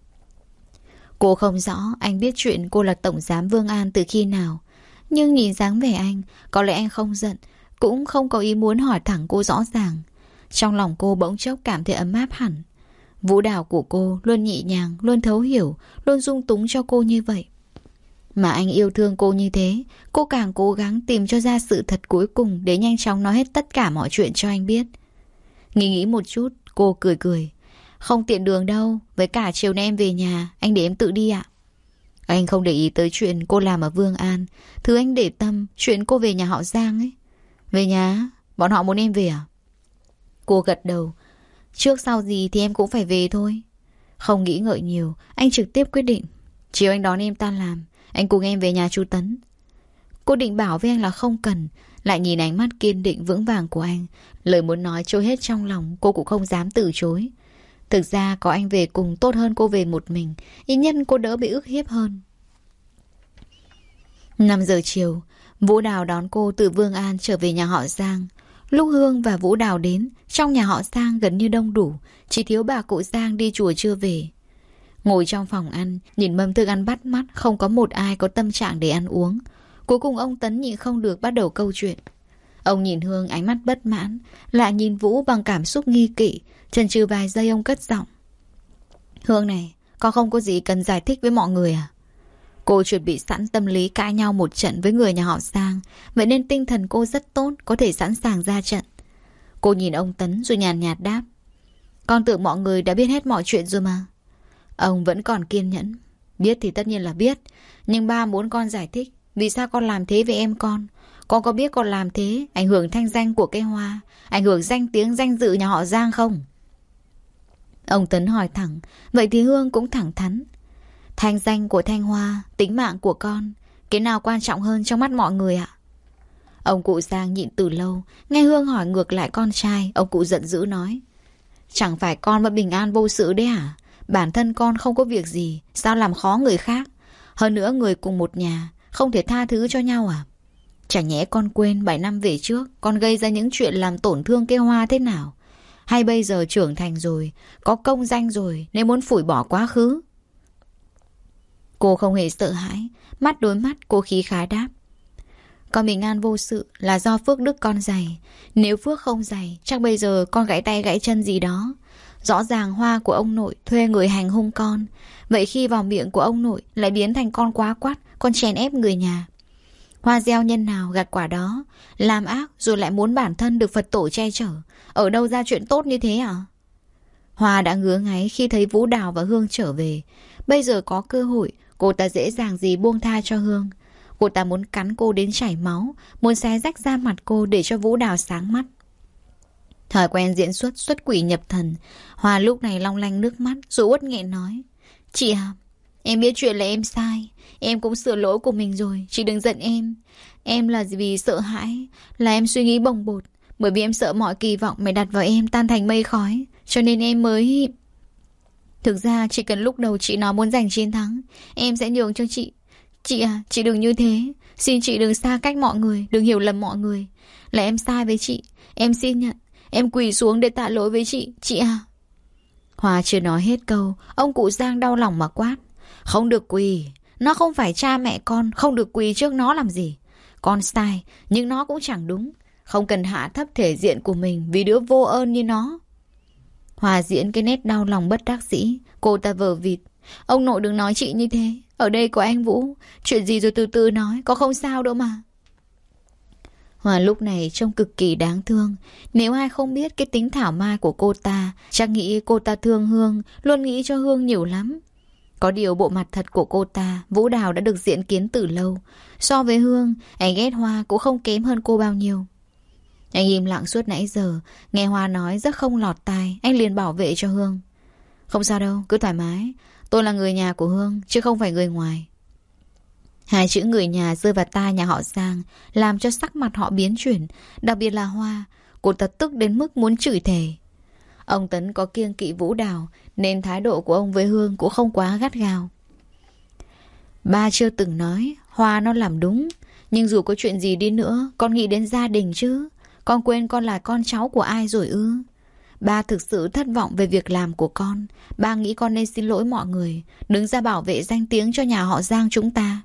Cô không rõ anh biết chuyện cô là tổng giám Vương An từ khi nào, nhưng nhìn dáng vẻ anh, có lẽ anh không giận, cũng không có ý muốn hỏi thẳng cô rõ ràng. Trong lòng cô bỗng chốc cảm thấy ấm áp hẳn. Vũ Đào của cô luôn nhẹ nhàng, luôn thấu hiểu, luôn dung túng cho cô như vậy. Mà anh yêu thương cô như thế, cô càng cố gắng tìm cho ra sự thật cuối cùng để nhanh chóng nói hết tất cả mọi chuyện cho anh biết. Nghĩ nghĩ một chút, cô cười cười: không tiện đường đâu, với cả chiều nay em về nhà, anh để em tự đi ạ. Anh không để ý tới chuyện cô làm ở Vương An, thứ anh để tâm chuyện cô về nhà họ Giang ấy. Về nhà? Bọn họ muốn em về à? Cô gật đầu: trước sau gì thì em cũng phải về thôi. Không nghĩ ngợi nhiều, anh trực tiếp quyết định: chiều anh đón em tan làm, anh cùng em về nhà chú Tấn. Cô định bảo với anh là không cần, lại nhìn ánh mắt kiên định vững vàng của anh, lời muốn nói trôi hết trong lòng, cô cũng không dám từ chối. Thực ra có anh về cùng tốt hơn cô về một mình, ít nhất cô đỡ bị ức hiếp hơn. Năm giờ chiều, Vũ Đào đón cô từ Vương An trở về nhà họ Giang. Lúc Hương và Vũ Đào đến, trong nhà họ Giang gần như đông đủ, chỉ thiếu bà cụ Giang đi chùa chưa về. Ngồi trong phòng ăn, nhìn mâm thức ăn bắt mắt, không có một ai có tâm trạng để ăn uống. Cuối cùng ông Tấn nhịn không được bắt đầu câu chuyện. Ông nhìn Hương ánh mắt bất mãn, lại nhìn Vũ bằng cảm xúc nghi kỵ. Chần chừ vài giây ông cất giọng. Hương này, con không có gì cần giải thích với mọi người à? Cô chuẩn bị sẵn tâm lý cãi nhau một trận với người nhà họ Giang, vậy nên tinh thần cô rất tốt, có thể sẵn sàng ra trận. Cô nhìn ông Tấn rồi nhàn nhạt đáp. Con tưởng mọi người đã biết hết mọi chuyện rồi mà. Ông vẫn còn kiên nhẫn. Biết thì tất nhiên là biết, nhưng ba muốn con giải thích vì sao con làm thế với em con. Con có biết con làm thế ảnh hưởng thanh danh của cây Hoa, ảnh hưởng danh tiếng danh dự nhà họ Giang không? Ông Tấn hỏi thẳng, vậy thì Hương cũng thẳng thắn. Thanh danh của Thanh Hoa, tính mạng của con, cái nào quan trọng hơn trong mắt mọi người ạ? Ông cụ Giang nhịn từ lâu, nghe Hương hỏi ngược lại con trai, ông cụ giận dữ nói. Chẳng phải con vẫn bình an vô sự đấy à? Bản thân con không có việc gì, sao làm khó người khác? Hơn nữa người cùng một nhà, không thể tha thứ cho nhau à? Chẳng nhẽ con quên bảy năm về trước con gây ra những chuyện làm tổn thương cây Hoa thế nào? Hay bây giờ trưởng thành rồi, có công danh rồi nên muốn phủi bỏ quá khứ? Cô không hề sợ hãi, mắt đối mắt cô khí khái đáp. Con bình an vô sự là do phước đức con dày. Nếu phước không dày, chắc bây giờ con gãy tay gãy chân gì đó. Rõ ràng Hoa của ông nội thuê người hành hung con, vậy khi vào miệng của ông nội lại biến thành con quá quát, con chèn ép người nhà. Hoa gieo nhân nào gặt quả đó, làm ác rồi lại muốn bản thân được Phật tổ che chở. Ở đâu ra chuyện tốt như thế à? Hoa đã ngứa ngáy khi thấy Vũ Đào và Hương trở về. Bây giờ có cơ hội, cô ta dễ dàng gì buông tha cho Hương. Cô ta muốn cắn cô đến chảy máu, muốn xé rách da mặt cô để cho Vũ Đào sáng mắt. Thói quen diễn xuất xuất quỷ nhập thần, Hoa lúc này long lanh nước mắt rồi uất nghẹn nói. Chị à, em biết chuyện là em sai, em cũng sửa lỗi của mình rồi, chị đừng giận em. Em là vì sợ hãi, là em suy nghĩ bồng bột, bởi vì em sợ mọi kỳ vọng mày đặt vào em tan thành mây khói, cho nên em mới... Thực ra chỉ cần lúc đầu chị nói muốn giành chiến thắng, em sẽ nhường cho chị. Chị à, chị đừng như thế, xin chị đừng xa cách mọi người, đừng hiểu lầm mọi người. Là em sai với chị, em xin nhận, em quỳ xuống để tạ lỗi với chị, chị à. Hoa chưa nói hết câu, ông cụ Giang đau lòng mà quát. Không được quỳ, nó không phải cha mẹ con, không được quỳ trước nó làm gì. Con sai, nhưng nó cũng chẳng đúng. Không cần hạ thấp thể diện của mình vì đứa vô ơn như nó. Hoa diễn cái nét đau lòng bất đắc dĩ, cô ta vờ vịt. Ông nội đừng nói chị như thế, ở đây có anh Vũ, chuyện gì rồi từ từ nói, có không sao đâu mà. Hoa lúc này trông cực kỳ đáng thương. Nếu ai không biết cái tính thảo mai của cô ta, chắc nghĩ cô ta thương Hương, luôn nghĩ cho Hương nhiều lắm. Có điều bộ mặt thật của cô ta, Vũ Đào đã được diễn kiến từ lâu. So với Hương, anh ghét Hoa cũng không kém hơn cô bao nhiêu. Anh im lặng suốt nãy giờ, nghe Hoa nói rất không lọt tai, anh liền bảo vệ cho Hương. Không sao đâu, cứ thoải mái. Tôi là người nhà của Hương, chứ không phải người ngoài. Hai chữ người nhà rơi vào tai nhà họ Giang, làm cho sắc mặt họ biến chuyển, đặc biệt là Hoa. Cô ta tức đến mức muốn chửi thề. Ông Tấn có kiêng kỵ Vũ Đào, nên thái độ của ông với Hương cũng không quá gắt gao. Ba chưa từng nói Hoa nó làm đúng, nhưng dù có chuyện gì đi nữa, con nghĩ đến gia đình chứ. Con quên con là con cháu của ai rồi ư? Ba thực sự thất vọng về việc làm của con. Ba nghĩ con nên xin lỗi mọi người, đứng ra bảo vệ danh tiếng cho nhà họ Giang chúng ta.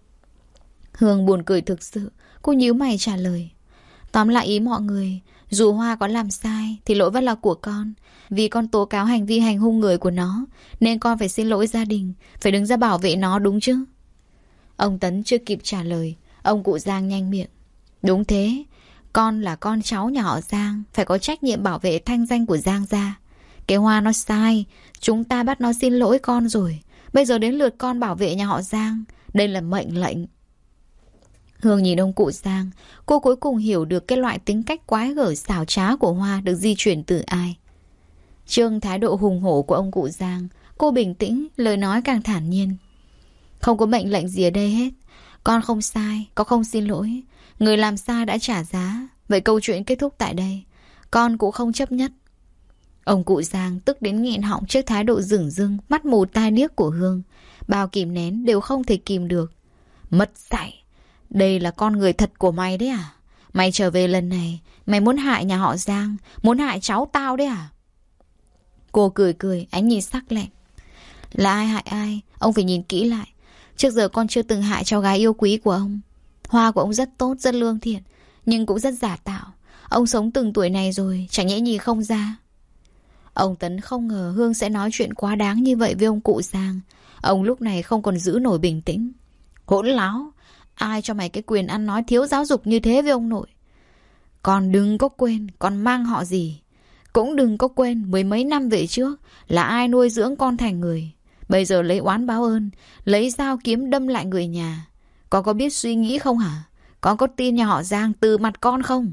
Hương buồn cười thực sự, cô nhíu mày trả lời. Tóm lại ý mọi người, dù Hoa có làm sai thì lỗi vẫn là của con. Vì con tố cáo hành vi hành hung người của nó, nên con phải xin lỗi gia đình, phải đứng ra bảo vệ nó đúng chứ? Ông Tấn chưa kịp trả lời, ông cụ Giang nhanh miệng. Đúng thế, con là con cháu nhà họ Giang, phải có trách nhiệm bảo vệ thanh danh của Giang gia. Cái Hoa nó sai, chúng ta bắt nó xin lỗi con rồi. Bây giờ đến lượt con bảo vệ nhà họ Giang. Đây là mệnh lệnh. Hương nhìn ông cụ Giang, cô cuối cùng hiểu được cái loại tính cách quái gở xảo trá của Hoa được di chuyển từ ai. Trương thái độ hùng hổ của ông cụ Giang, cô bình tĩnh, lời nói càng thản nhiên. Không có mệnh lệnh gì ở đây hết. Con không sai, con không xin lỗi. Người làm sai đã trả giá. Vậy câu chuyện kết thúc tại đây. Con cũng không chấp nhất. Ông cụ Giang tức đến nghẹn họng trước thái độ dửng dưng, mắt mù tai điếc của Hương. Bao kìm nén đều không thể kìm được. Mất dạy. Đây là con người thật của mày đấy à? Mày trở về lần này, mày muốn hại nhà họ Giang, muốn hại cháu tao đấy à? Cô cười cười, ánh nhìn sắc lẹm. Là ai hại ai, ông phải nhìn kỹ lại. Trước giờ con chưa từng hại cháu gái yêu quý của ông. Hoa của ông rất tốt, rất lương thiện. nhưng cũng rất giả tạo. Ông sống từng tuổi này rồi, chẳng nhẽ nhìn không ra. Ông Tấn không ngờ Hương sẽ nói chuyện quá đáng như vậy với ông cụ Giang. Ông lúc này không còn giữ nổi bình tĩnh. Hỗn láo, ai cho mày cái quyền ăn nói thiếu giáo dục như thế với ông nội? Con đừng có quên con mang họ gì. Cũng đừng có quên mười mấy năm về trước là ai nuôi dưỡng con thành người. Bây giờ lấy oán báo ơn, lấy dao kiếm đâm lại người nhà. Con có biết suy nghĩ không hả? Con có tin nhà họ Giang từ mặt con không?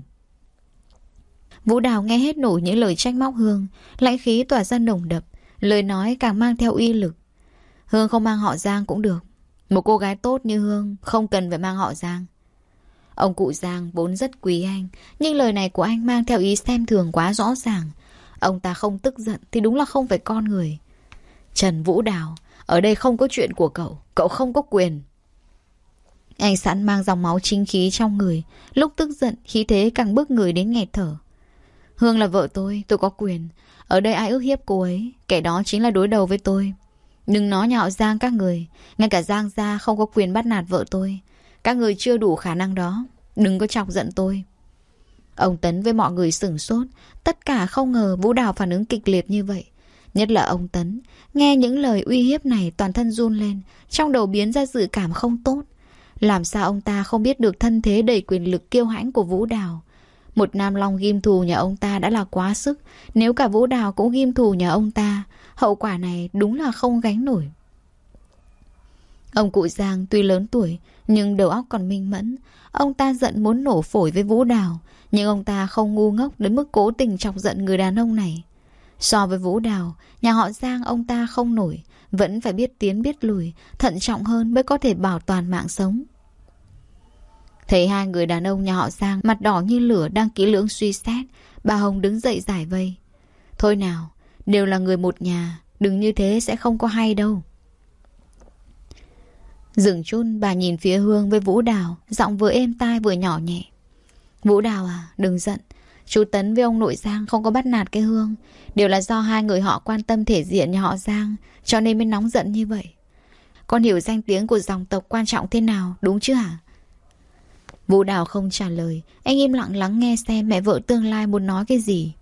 Vũ Đào nghe hết nổi những lời trách móc Hương, lãnh khí tỏa ra nồng đậm, lời nói càng mang theo uy lực. Hương không mang họ Giang cũng được. Một cô gái tốt như Hương không cần phải mang họ Giang. Ông cụ Giang vốn rất quý anh, nhưng lời này của anh mang theo ý xem thường quá rõ ràng. Ông ta không tức giận thì đúng là không phải con người. Trần Vũ Đào, ở đây không có chuyện của cậu, cậu không có quyền. Anh sẵn mang dòng máu chính khí trong người, lúc tức giận khí thế càng bức người đến nghẹt thở. Hương là vợ tôi, tôi có quyền. Ở đây ai ức hiếp cô ấy, kẻ đó chính là đối đầu với tôi. Đừng nói nhà họ Giang các người, ngay cả Giang gia không có quyền bắt nạt vợ tôi. Các người chưa đủ khả năng đó, đừng có chọc giận tôi. Ông Tấn với mọi người sửng sốt, tất cả không ngờ Vũ Đào phản ứng kịch liệt như vậy. Nhất là ông Tấn, nghe những lời uy hiếp này toàn thân run lên, trong đầu biến ra dự cảm không tốt. Làm sao ông ta không biết được thân thế đầy quyền lực kiêu hãnh của Vũ Đào. Một nam long ghim thù nhà ông ta đã là quá sức. Nếu cả Vũ Đào cũng ghim thù nhà ông ta, hậu quả này đúng là không gánh nổi. Ông cụ Giang tuy lớn tuổi, nhưng đầu óc còn minh mẫn. Ông ta giận muốn nổ phổi với Vũ Đào, nhưng ông ta không ngu ngốc đến mức cố tình chọc giận người đàn ông này. So với Vũ Đào, nhà họ Giang ông ta không nổi, vẫn phải biết tiến biết lùi, thận trọng hơn mới có thể bảo toàn mạng sống. Thấy hai người đàn ông nhà họ Giang mặt đỏ như lửa đang kỹ lưỡng suy xét, bà Hồng đứng dậy giải vây. Thôi nào, đều là người một nhà, đừng như thế sẽ không có hay đâu. Dừng chút bà nhìn phía Hương với Vũ Đào, giọng vừa êm tai vừa nhỏ nhẹ. Vũ Đào à, đừng giận. Chú Tấn với ông nội Giang không có bắt nạt cái Hương. Đều là do hai người họ quan tâm thể diện nhà họ Giang, cho nên mới nóng giận như vậy. Con hiểu danh tiếng của dòng tộc quan trọng thế nào, đúng chứ hả? Vũ Đào không trả lời. Anh im lặng lắng nghe xem mẹ vợ tương lai muốn nói cái gì.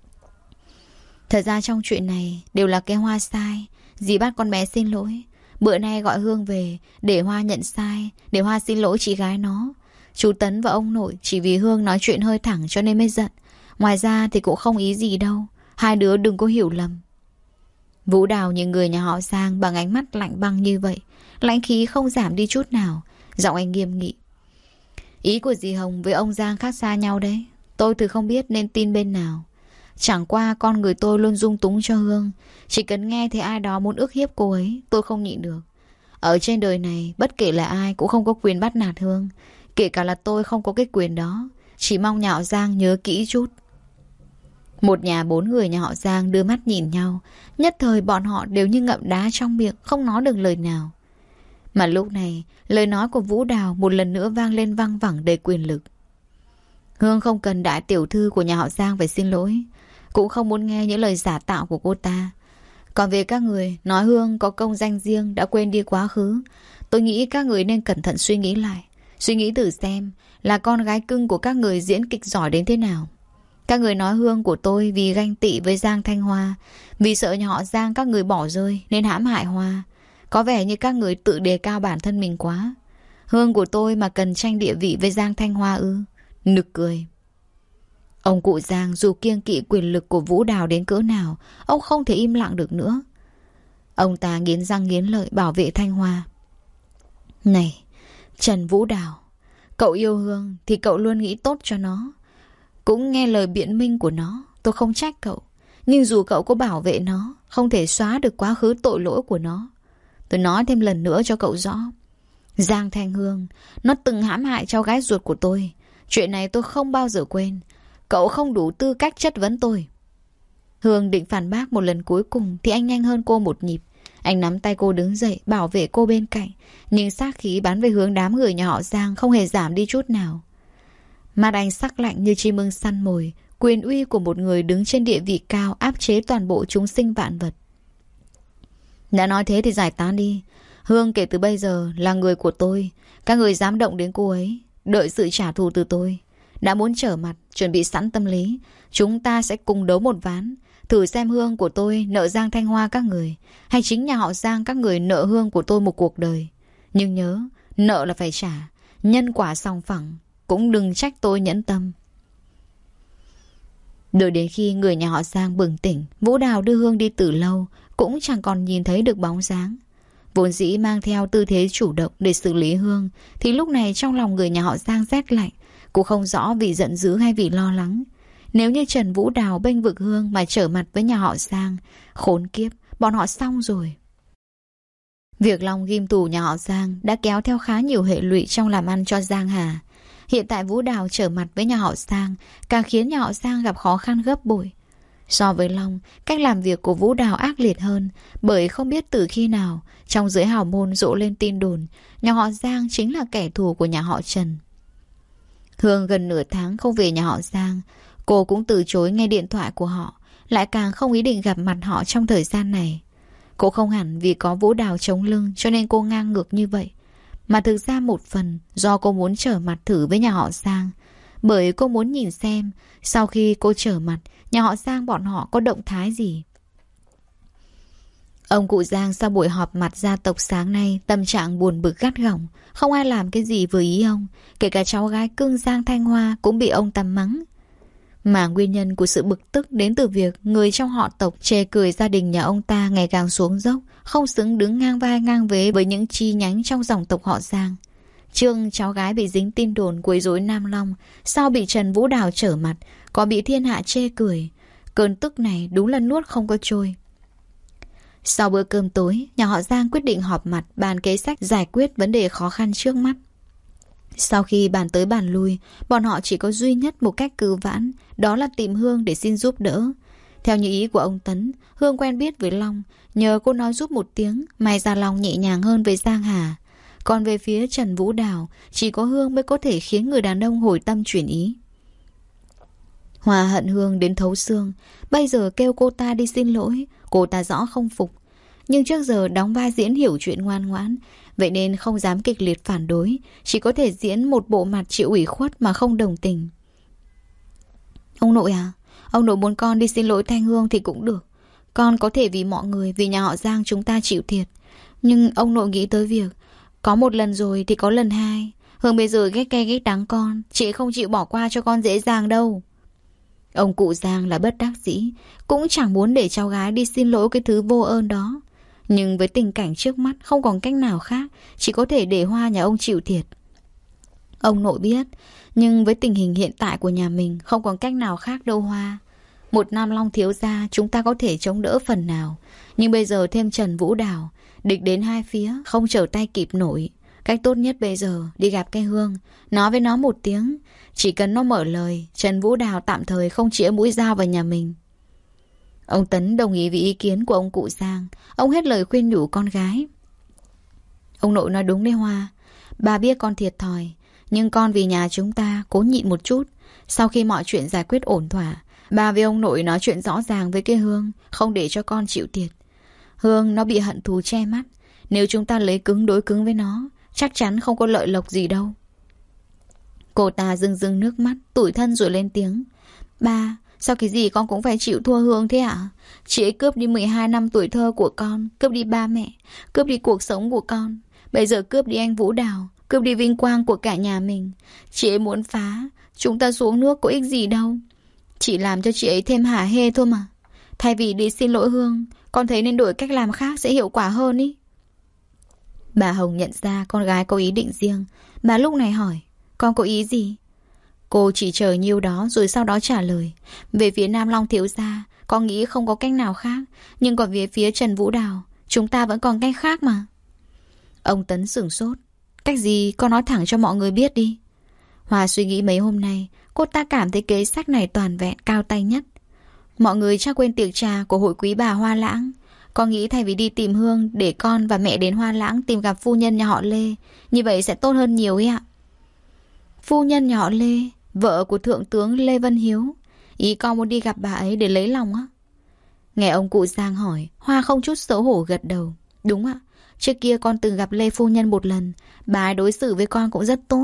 Thật ra trong chuyện này đều là cái Hoa sai. Dì bắt con bé xin lỗi. Bữa nay gọi Hương về để Hoa nhận sai, để Hoa xin lỗi chị gái nó. Chú Tấn và ông nội chỉ vì Hương nói chuyện hơi thẳng cho nên mới giận. Ngoài ra thì cũng không ý gì đâu. Hai đứa đừng có hiểu lầm. Vũ Đào nhìn người nhà họ Giang bằng ánh mắt lạnh băng như vậy, lãnh khí không giảm đi chút nào. Giọng anh nghiêm nghị. Ý của dì Hồng với ông Giang khác xa nhau đấy. Tôi từ không biết nên tin bên nào. Chẳng qua con người tôi luôn dung túng cho Hương. Chỉ cần nghe thấy ai đó muốn ức hiếp cô ấy, tôi không nhịn được. Ở trên đời này, bất kể là ai cũng không có quyền bắt nạt Hương. Kể cả là tôi không có cái quyền đó. Chỉ mong nhà họ Giang nhớ kỹ chút. Một nhà bốn người nhà họ Giang đưa mắt nhìn nhau. Nhất thời bọn họ đều như ngậm đá trong miệng, không nói được lời nào. Mà lúc này, lời nói của Vũ Đào một lần nữa vang lên văng vẳng đầy quyền lực. Hương không cần đại tiểu thư của nhà họ Giang phải xin lỗi, cũng không muốn nghe những lời giả tạo của cô ta. Còn về các người nói Hương có công danh riêng đã quên đi quá khứ, tôi nghĩ các người nên cẩn thận suy nghĩ lại. Suy nghĩ thử xem là con gái cưng của các người diễn kịch giỏi đến thế nào. Các người nói Hương của tôi vì ganh tị với Giang Thanh Hoa, vì sợ nhà họ Giang các người bỏ rơi nên hãm hại Hoa. Có vẻ như các người tự đề cao bản thân mình quá. Hương của tôi mà cần tranh địa vị với Giang Thanh Hoa ư? Nực cười. Ông cụ Giang dù kiêng kỵ quyền lực của Vũ Đào đến cỡ nào, ông không thể im lặng được nữa. Ông ta nghiến răng nghiến lợi bảo vệ Thanh Hoa. Này, Trần Vũ Đào, cậu yêu Hương thì cậu luôn nghĩ tốt cho nó, cũng nghe lời biện minh của nó. Tôi không trách cậu, nhưng dù cậu có bảo vệ nó, không thể xóa được quá khứ tội lỗi của nó. Tôi nói thêm lần nữa cho cậu rõ. Giang Thanh Hương, nó từng hãm hại cháu gái ruột của tôi. Chuyện này tôi không bao giờ quên. Cậu không đủ tư cách chất vấn tôi. Hương định phản bác một lần cuối cùng thì anh nhanh hơn cô một nhịp. Anh nắm tay cô đứng dậy bảo vệ cô bên cạnh, nhưng sát khí bắn về hướng đám người nhà họ Giang không hề giảm đi chút nào. Mắt anh sắc lạnh như chim ưng săn mồi, quyền uy của một người đứng trên địa vị cao áp chế toàn bộ chúng sinh vạn vật. Đã nói thế thì giải tán đi. Hương kể từ bây giờ là người của tôi. Các người dám động đến cô ấy, đợi sự trả thù từ tôi. Đã muốn trở mặt, chuẩn bị sẵn tâm lý. Chúng ta sẽ cùng đấu một ván. Thử xem Hương của tôi nợ Giang Thanh Hoa các người, hay chính nhà họ Giang các người nợ Hương của tôi một cuộc đời. Nhưng nhớ, nợ là phải trả. Nhân quả song phẳng. Cũng đừng trách tôi nhẫn tâm. Đợi đến khi người nhà họ Giang bừng tỉnh, Vũ Đào đưa Hương đi từ lâu, cũng chẳng còn nhìn thấy được bóng dáng. Vốn dĩ mang theo tư thế chủ động để xử lý Hương, thì lúc này trong lòng người nhà họ Giang rét lạnh. Cũng không rõ vì giận dữ hay vì lo lắng. Nếu như Trần Vũ Đào bênh vực Hương mà trở mặt với nhà họ Giang, khốn kiếp, bọn họ xong rồi. Việc Long ghim tù nhà họ Giang đã kéo theo khá nhiều hệ lụy trong làm ăn cho Giang Hà. Hiện tại Vũ Đào trở mặt với nhà họ Giang càng khiến nhà họ Giang gặp khó khăn gấp bội. So với Long, cách làm việc của Vũ Đào ác liệt hơn, bởi không biết từ khi nào trong giới hào môn rộ lên tin đồn nhà họ Giang chính là kẻ thù của nhà họ Trần. Hương gần nửa tháng không về nhà họ Giang, cô cũng từ chối nghe điện thoại của họ, lại càng không ý định gặp mặt họ trong thời gian này. Cô không hẳn vì có Vũ Đào chống lưng cho nên cô ngang ngược như vậy, mà thực ra một phần do cô muốn trở mặt thử với nhà họ Giang. Bởi cô muốn nhìn xem sau khi cô trở mặt, nhà họ Giang bọn họ có động thái gì. Ông cụ Giang sau buổi họp mặt gia tộc sáng nay tâm trạng buồn bực gắt gỏng. Không ai làm cái gì vừa ý ông, kể cả cháu gái cưng Giang Thanh Hoa cũng bị ông tăm mắng. Mà nguyên nhân của sự bực tức đến từ việc người trong họ tộc chê cười gia đình nhà ông ta ngày càng xuống dốc, không xứng đứng ngang vai ngang vế với những chi nhánh trong dòng tộc họ Giang. Trương cháu gái bị dính tin đồn quấy rối Nam Long, sau bị Trần Vũ Đào trở mặt, có bị thiên hạ chê cười. Cơn tức này đúng là nuốt không có trôi. Sau bữa cơm tối, nhà họ Giang quyết định họp mặt bàn kế sách giải quyết vấn đề khó khăn trước mắt. Sau khi bàn tới bàn lui, bọn họ chỉ có duy nhất một cách cứu vãn, đó là tìm Hương để xin giúp đỡ. Theo như ý của ông Tấn, Hương quen biết với Long, nhờ cô nói giúp một tiếng, may ra Long nhẹ nhàng hơn với Giang Hà. Còn về phía Trần Vũ Đào, chỉ có Hương mới có thể khiến người đàn ông hồi tâm chuyển ý. Hòa hận Hương đến thấu xương, bây giờ kêu cô ta đi xin lỗi, cô ta rõ không phục. Nhưng trước giờ đóng vai diễn hiểu chuyện ngoan ngoãn, vậy nên không dám kịch liệt phản đối, chỉ có thể diễn một bộ mặt chịu ủy khuất mà không đồng tình. Ông nội à, ông nội muốn con đi xin lỗi Thanh Hương thì cũng được. Con có thể vì mọi người, vì nhà họ Giang chúng ta chịu thiệt. Nhưng ông nội nghĩ tới việc có một lần rồi thì có lần hai. Hương bây giờ ghét cay ghét đắng con, chị không chịu bỏ qua cho con dễ dàng đâu. Ông cụ Giang là bất đắc dĩ, cũng chẳng muốn để cháu gái đi xin lỗi cái thứ vô ơn đó. Nhưng với tình cảnh trước mắt không còn cách nào khác, chỉ có thể để Hoa nhà ông chịu thiệt. Ông nội biết, nhưng với tình hình hiện tại của nhà mình không còn cách nào khác đâu Hoa. Một Nam Long thiếu gia chúng ta có thể chống đỡ phần nào, nhưng bây giờ thêm Trần Vũ Đào, địch đến hai phía, không trở tay kịp nổi. Cách tốt nhất bây giờ đi gặp cái Hương, nói với nó một tiếng, chỉ cần nó mở lời, Trần Vũ Đào tạm thời không chĩa mũi dao vào nhà mình. Ông Tấn đồng ý với ý kiến của ông cụ Giang. Ông hết lời khuyên nhủ con gái. Ông nội nói đúng đấy Hoa. Bà biết con thiệt thòi, nhưng con vì nhà chúng ta cố nhịn một chút. Sau khi mọi chuyện giải quyết ổn thỏa, bà với ông nội nói chuyện rõ ràng với cái Hương, không để cho con chịu thiệt. Hương nó bị hận thù che mắt, nếu chúng ta lấy cứng đối cứng với nó, chắc chắn không có lợi lộc gì đâu. Cô ta rưng rưng nước mắt, tủi thân rồi lên tiếng. Ba, sao cái gì con cũng phải chịu thua Hương thế ạ? À? Chị ấy cướp đi mười hai năm tuổi thơ của con, cướp đi ba mẹ, cướp đi cuộc sống của con. Bây giờ cướp đi anh Vũ Đào, cướp đi vinh quang của cả nhà mình. Chị ấy muốn phá, chúng ta xuống nước có ích gì đâu. Chỉ làm cho chị ấy thêm hả hê thôi mà. Thay vì đi xin lỗi Hương, con thấy nên đổi cách làm khác sẽ hiệu quả hơn ý. Bà Hồng nhận ra con gái có ý định riêng. Bà lúc này hỏi, con có ý gì? Cô chỉ chờ nhiêu đó rồi sau đó trả lời. Về phía Nam Long thiếu gia, con nghĩ không có cách nào khác. Nhưng còn về phía Trần Vũ Đào, chúng ta vẫn còn cách khác mà. Ông Tấn sửng sốt. Cách gì con nói thẳng cho mọi người biết đi. Hòa suy nghĩ mấy hôm nay, cô ta cảm thấy kế sách này toàn vẹn cao tay nhất. Mọi người chắc quên tiệc trà của hội quý bà Hoa Lãng. Con nghĩ thay vì đi tìm Hương, để con và mẹ đến Hoa Lãng tìm gặp phu nhân nhà họ Lê. Như vậy sẽ tốt hơn nhiều ấy ạ. Phu nhân nhà họ Lê, vợ của Thượng tướng Lê Vân Hiếu. Ý con muốn đi gặp bà ấy để lấy lòng á? Nghe ông cụ Giang hỏi, Hoa không chút xấu hổ gật đầu. Đúng ạ, trước kia con từng gặp Lê phu nhân một lần. Bà ấy đối xử với con cũng rất tốt.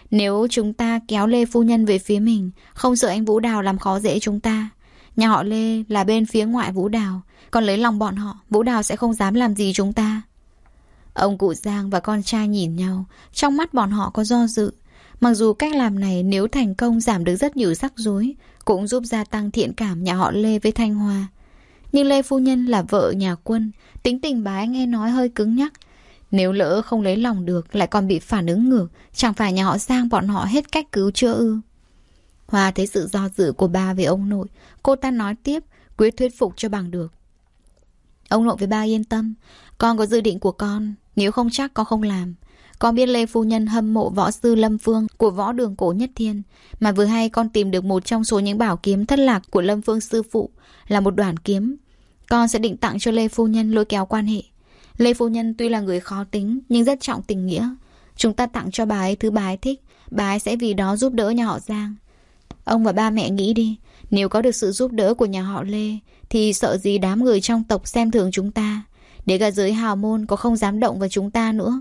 Nếu chúng ta kéo Lê phu nhân về phía mình, không sợ anh Vũ Đào làm khó dễ chúng ta. Nhà họ Lê là bên phía ngoại Vũ Đào, còn lấy lòng bọn họ, Vũ Đào sẽ không dám làm gì chúng ta. Ông cụ Giang và con trai nhìn nhau, trong mắt bọn họ có do dự. Mặc dù cách làm này nếu thành công giảm được rất nhiều rắc rối, cũng giúp gia tăng thiện cảm nhà họ Lê với Thanh Hoa. Nhưng Lê phu nhân là vợ nhà Quân, tính tình bà ấy nghe nói hơi cứng nhắc. Nếu lỡ không lấy lòng được lại còn bị phản ứng ngược, chẳng phải nhà họ Giang bọn họ hết cách cứu chữa ư? Hoa thấy sự do dự của ba về ông nội, cô ta nói tiếp, quyết thuyết phục cho bằng được. Ông nội với ba yên tâm, con có dự định của con, nếu không chắc con không làm. Con biết Lê phu nhân hâm mộ võ sư Lâm Phương của võ đường cổ Nhất Thiên, mà vừa hay con tìm được một trong số những bảo kiếm thất lạc của Lâm Phương sư phụ, là một đoản kiếm. Con sẽ định tặng cho Lê phu nhân lôi kéo quan hệ. Lê phu nhân tuy là người khó tính nhưng rất trọng tình nghĩa. Chúng ta tặng cho bà ấy thứ bà ấy thích, bà ấy sẽ vì đó giúp đỡ nhà họ Giang. Ông và ba mẹ nghĩ đi, nếu có được sự giúp đỡ của nhà họ Lê thì sợ gì đám người trong tộc xem thường chúng ta, để cả giới hào môn có không dám động vào chúng ta nữa.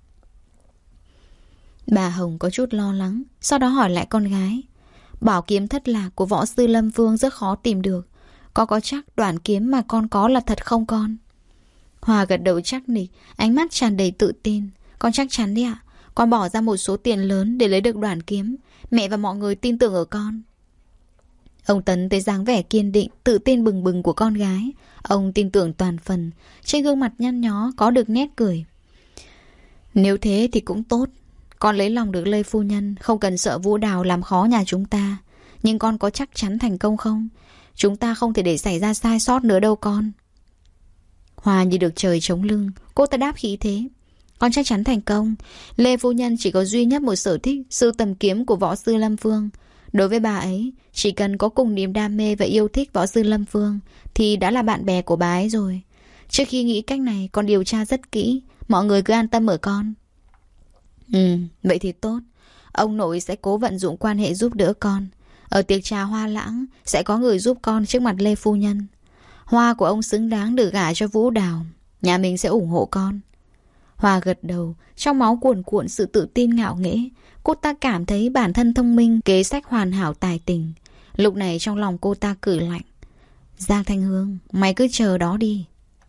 Bà Hồng có chút lo lắng, sau đó hỏi lại con gái. Bảo kiếm thất lạc của võ sư Lâm Phương rất khó tìm được. Con có chắc đoản kiếm mà con có là thật không con? Hòa gật đầu chắc nịch, ánh mắt tràn đầy tự tin. Con chắc chắn đấy ạ. Con bỏ ra một số tiền lớn để lấy được đoản kiếm. Mẹ và mọi người tin tưởng ở con. Ông Tấn thấy dáng vẻ kiên định, tự tin bừng bừng của con gái. Ông tin tưởng toàn phần. Trên gương mặt nhăn nhó có được nét cười. Nếu thế thì cũng tốt. Con lấy lòng được Lê phu nhân, không cần sợ Vũ Đào làm khó nhà chúng ta. Nhưng con có chắc chắn thành công không? Chúng ta không thể để xảy ra sai sót nữa đâu con. Hòa như được trời chống lưng, cô ta đáp khí thế. Con chắc chắn thành công. Lê phu nhân chỉ có duy nhất một sở thích, sưu tầm kiếm của võ sư Lâm Phương. Đối với bà ấy, chỉ cần có cùng niềm đam mê và yêu thích võ sư Lâm Phương thì đã là bạn bè của bà ấy rồi. Trước khi nghĩ cách này, con điều tra rất kỹ. Mọi người cứ an tâm ở con. Ừ, vậy thì tốt. Ông nội sẽ cố vận dụng quan hệ giúp đỡ con. Ở tiệc trà hoa lãng sẽ có người giúp con trước mặt Lê phu nhân. Hoa của ông xứng đáng được gả cho Vũ Đào. Nhà mình sẽ ủng hộ con. Hoa gật đầu, trong máu cuồn cuộn sự tự tin ngạo nghễ. Cô ta cảm thấy bản thân thông minh, kế sách hoàn hảo tài tình. Lúc này trong lòng cô ta cười lạnh. Giang Thanh Hương, mày cứ chờ đó đi.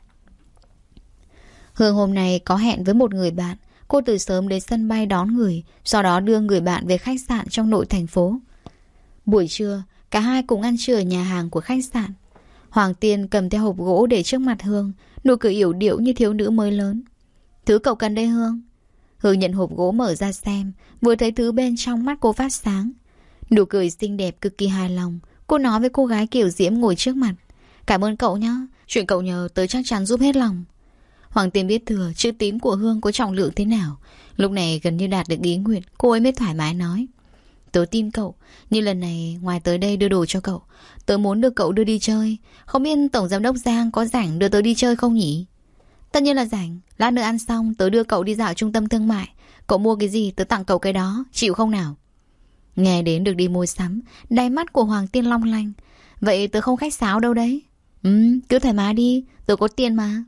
Hương hôm nay có hẹn với một người bạn. Cô từ sớm đến sân bay đón người, sau đó đưa người bạn về khách sạn trong nội thành phố. Buổi trưa, cả hai cùng ăn trưa ở nhà hàng của khách sạn. Hoàng Tiên cầm theo hộp gỗ để trước mặt Hương, nụ cười yểu điệu như thiếu nữ mới lớn. Thứ cậu cần đây Hương? Hương nhận hộp gỗ mở ra xem, vừa thấy thứ bên trong mắt cô phát sáng. Nụ cười xinh đẹp cực kỳ hài lòng. Cô nói với cô gái kiểu diễm ngồi trước mặt. Cảm ơn cậu nhé, chuyện cậu nhờ tớ chắc chắn giúp hết lòng. Hoàng Tiên biết thừa chữ tín của Hương có trọng lượng thế nào. Lúc này gần như đạt được ý nguyện, cô ấy mới thoải mái nói. Tớ tin cậu, nhưng lần này ngoài tới đây đưa đồ cho cậu, tớ muốn được cậu đưa đi chơi. Không biết Tổng Giám đốc Giang có rảnh đưa tớ đi chơi không nhỉ? Tất nhiên là rảnh. Lát nữa ăn xong tớ đưa cậu đi dạo trung tâm thương mại. Cậu mua cái gì tớ tặng cậu cái đó, chịu không nào? Nghe đến được đi mua sắm, đáy mắt của Hoàng Tiên long lanh. Vậy tớ không khách sáo đâu đấy. Ừ, cứ thoải mái đi, tớ có tiền mà.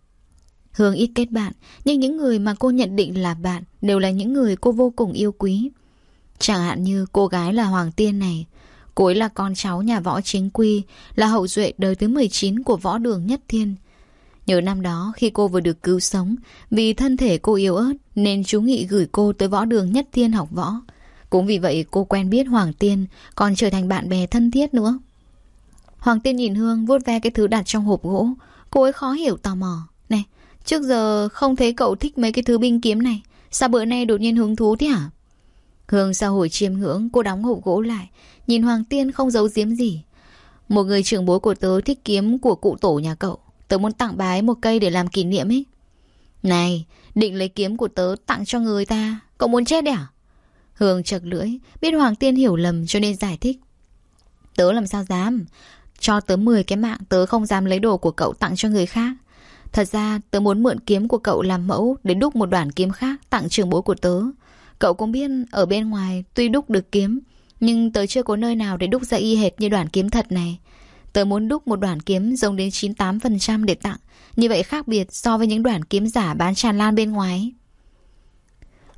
Hương ít kết bạn, nhưng những người mà cô nhận định là bạn đều là những người cô vô cùng yêu quý. Chẳng hạn như cô gái là Hoàng Tiên này. Cô ấy là con cháu nhà võ chính quy, là hậu duệ đời thứ mười chín của võ đường Nhất Thiên. Nhớ năm đó khi cô vừa được cứu sống, vì thân thể cô yếu ớt nên chú Nghị gửi cô tới võ đường Nhất Thiên học võ. Cũng vì vậy cô quen biết Hoàng Tiên, còn trở thành bạn bè thân thiết nữa. Hoàng Tiên nhìn Hương vuốt ve cái thứ đặt trong hộp gỗ. Cô ấy khó hiểu tò mò. Này, trước giờ không thấy cậu thích mấy cái thứ binh kiếm này, sao bữa nay đột nhiên hứng thú thế hả? Hương sau hồi chiêm ngưỡng, cô đóng hộp gỗ lại, nhìn Hoàng Tiên không giấu giếm gì. Một người trưởng bối của tớ thích kiếm của cụ tổ nhà cậu, tớ muốn tặng bà ấy một cây để làm kỷ niệm ấy. Này, định lấy kiếm của tớ tặng cho người ta, cậu muốn chết đấy à? Hương chật lưỡi, biết Hoàng Tiên hiểu lầm cho nên giải thích. Tớ làm sao dám, cho tớ mười cái mạng tớ không dám lấy đồ của cậu tặng cho người khác. Thật ra tớ muốn mượn kiếm của cậu làm mẫu để đúc một đoạn kiếm khác tặng trưởng bối của tớ. Cậu cũng biết ở bên ngoài tuy đúc được kiếm, nhưng tớ chưa có nơi nào để đúc ra y hệt như đoạn kiếm thật này. Tớ muốn đúc một đoạn kiếm giống đến chín mươi tám phần trăm để tặng, như vậy khác biệt so với những đoạn kiếm giả bán tràn lan bên ngoài.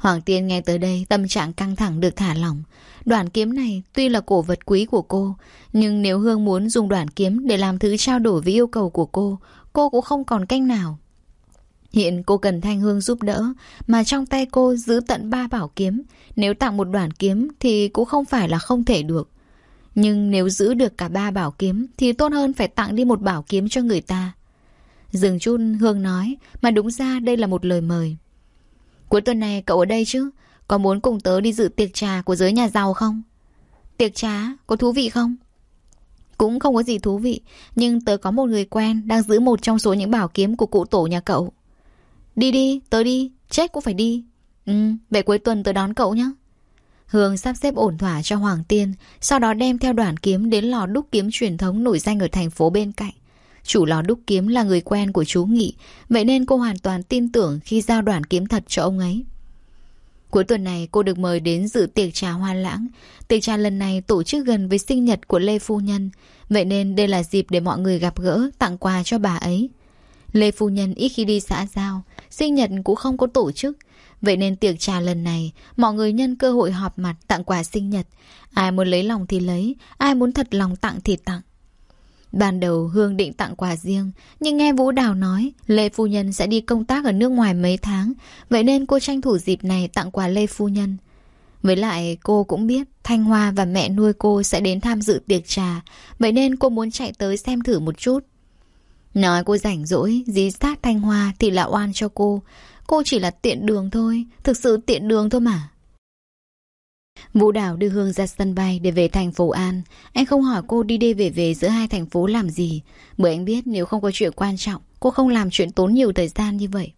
Hoàng Tiên nghe tới đây, tâm trạng căng thẳng được thả lỏng. Đoạn kiếm này tuy là cổ vật quý của cô, nhưng nếu Hương muốn dùng đoạn kiếm để làm thứ trao đổi với yêu cầu của cô, cô cũng không còn cách nào. Hiện cô cần Thanh Hương giúp đỡ, mà trong tay cô giữ tận ba bảo kiếm. Nếu tặng một đoạn kiếm thì cũng không phải là không thể được. Nhưng nếu giữ được cả ba bảo kiếm thì tốt hơn phải tặng đi một bảo kiếm cho người ta. Dừng chút Hương nói, mà đúng ra đây là một lời mời. Cuối tuần này cậu ở đây chứ? Có muốn cùng tớ đi dự tiệc trà của giới nhà giàu không? Tiệc trà? Có thú vị không? Cũng không có gì thú vị, nhưng tớ có một người quen đang giữ một trong số những bảo kiếm của cụ tổ nhà cậu. Đi đi, tớ đi, chết cũng phải đi. Ừ, vậy cuối tuần tớ đón cậu nhé. Hương sắp xếp ổn thỏa cho Hoàng Tiên, sau đó đem theo đoạn kiếm đến lò đúc kiếm truyền thống nổi danh ở thành phố bên cạnh. Chủ lò đúc kiếm là người quen của chú Nghị, vậy nên cô hoàn toàn tin tưởng khi giao đoạn kiếm thật cho ông ấy. Cuối tuần này cô được mời đến dự tiệc trà Hoa Lãng. Tiệc trà lần này tổ chức gần với sinh nhật của Lê Phu Nhân, vậy nên đây là dịp để mọi người gặp gỡ, tặng quà cho bà ấy. Lê Phu Nhân ít khi đi xã giao, sinh nhật cũng không có tổ chức, vậy nên tiệc trà lần này mọi người nhân cơ hội họp mặt tặng quà sinh nhật. Ai muốn lấy lòng thì lấy, ai muốn thật lòng tặng thì tặng. Ban đầu Hương định tặng quà riêng, nhưng nghe Vũ Đào nói Lê Phu Nhân sẽ đi công tác ở nước ngoài mấy tháng, vậy nên cô tranh thủ dịp này tặng quà Lê Phu Nhân. Với lại cô cũng biết Thanh Hoa và mẹ nuôi cô sẽ đến tham dự tiệc trà, vậy nên cô muốn chạy tới xem thử một chút. Nói cô rảnh rỗi dí sát Thanh Hoa thì là oan cho cô. Cô chỉ là tiện đường thôi, thực sự tiện đường thôi mà. Vũ Đào đưa Hương ra sân bay để về thành phố An. Anh không hỏi cô đi đi về về giữa hai thành phố làm gì, bởi anh biết nếu không có chuyện quan trọng, cô không làm chuyện tốn nhiều thời gian như vậy.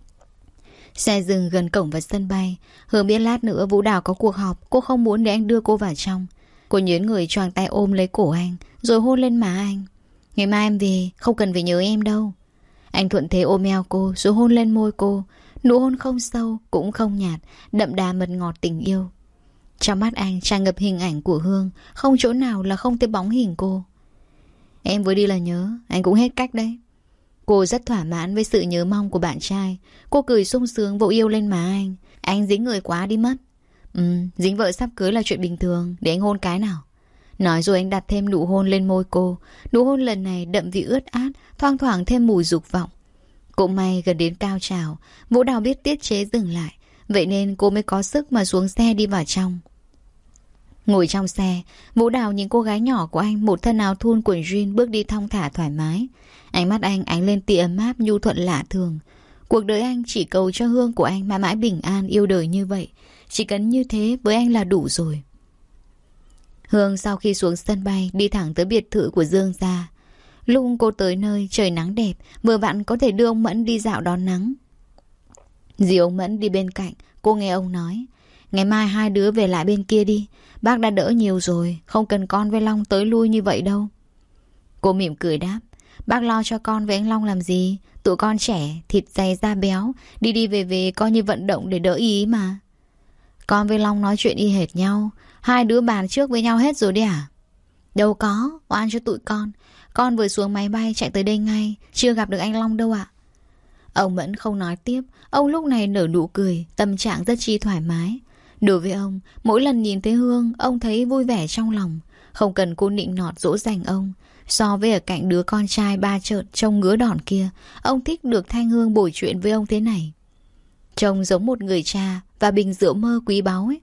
Xe dừng gần cổng vào sân bay. Hương biết lát nữa Vũ Đào có cuộc họp, cô không muốn để anh đưa cô vào trong. Cô nhớn người choàng tay ôm lấy cổ anh, rồi hôn lên má anh. Ngày mai em về, không cần phải nhớ em đâu. Anh thuận thế ôm eo cô, rồi hôn lên môi cô. Nụ hôn không sâu, cũng không nhạt, đậm đà mật ngọt tình yêu. Trong mắt anh tràn ngập hình ảnh của Hương, không chỗ nào là không thấy bóng hình cô. Em vừa đi là nhớ, anh cũng hết cách đấy. Cô rất thỏa mãn với sự nhớ mong của bạn trai. Cô cười sung sướng vỗ yêu lên má anh. Anh dính người quá đi mất. Ừ, dính vợ sắp cưới là chuyện bình thường, để anh hôn cái nào. Nói rồi anh đặt thêm nụ hôn lên môi cô. Nụ hôn lần này đậm vị ướt át, thoang thoảng thêm mùi dục vọng. Cũng may gần đến cao trào, Vũ Đào biết tiết chế dừng lại, vậy nên cô mới có sức mà xuống xe đi vào trong. Ngồi trong xe, Vũ Đào nhìn cô gái nhỏ của anh, một thân áo thun quần jean bước đi thong thả thoải mái. Ánh mắt anh ánh lên tia ấm áp nhu thuận lạ thường. Cuộc đời anh chỉ cầu cho Hương của anh mãi mãi bình an yêu đời như vậy. Chỉ cần như thế với anh là đủ rồi. Hương sau khi xuống sân bay đi thẳng tới biệt thự của Dương gia. Lúc cô tới nơi trời nắng đẹp, vừa vặn có thể đưa ông Mẫn đi dạo đón nắng. Dì ông Mẫn đi bên cạnh, cô nghe ông nói: ngày mai hai đứa về lại bên kia đi, bác đã đỡ nhiều rồi, không cần con với Long tới lui như vậy đâu. Cô mỉm cười đáp: bác lo cho con với anh Long làm gì, tụi con trẻ, thịt dày da béo, đi đi về về coi như vận động để đỡ ý mà. Con với Long nói chuyện y hệt nhau, hai đứa bàn trước với nhau hết rồi đấy à? Đâu có, oan cho tụi con. Con vừa xuống máy bay chạy tới đây ngay, chưa gặp được anh Long đâu ạ. Ông Mẫn không nói tiếp. Ông lúc này nở nụ cười, tâm trạng rất chi thoải mái. Đối với ông, mỗi lần nhìn thấy Hương, ông thấy vui vẻ trong lòng. Không cần cô nịnh nọt dỗ dành ông. So với ở cạnh đứa con trai ba trợn trông ngứa đòn kia, ông thích được Thanh Hương bồi chuyện với ông thế này. Trông giống một người cha và bình rượu mơ quý báu ấy.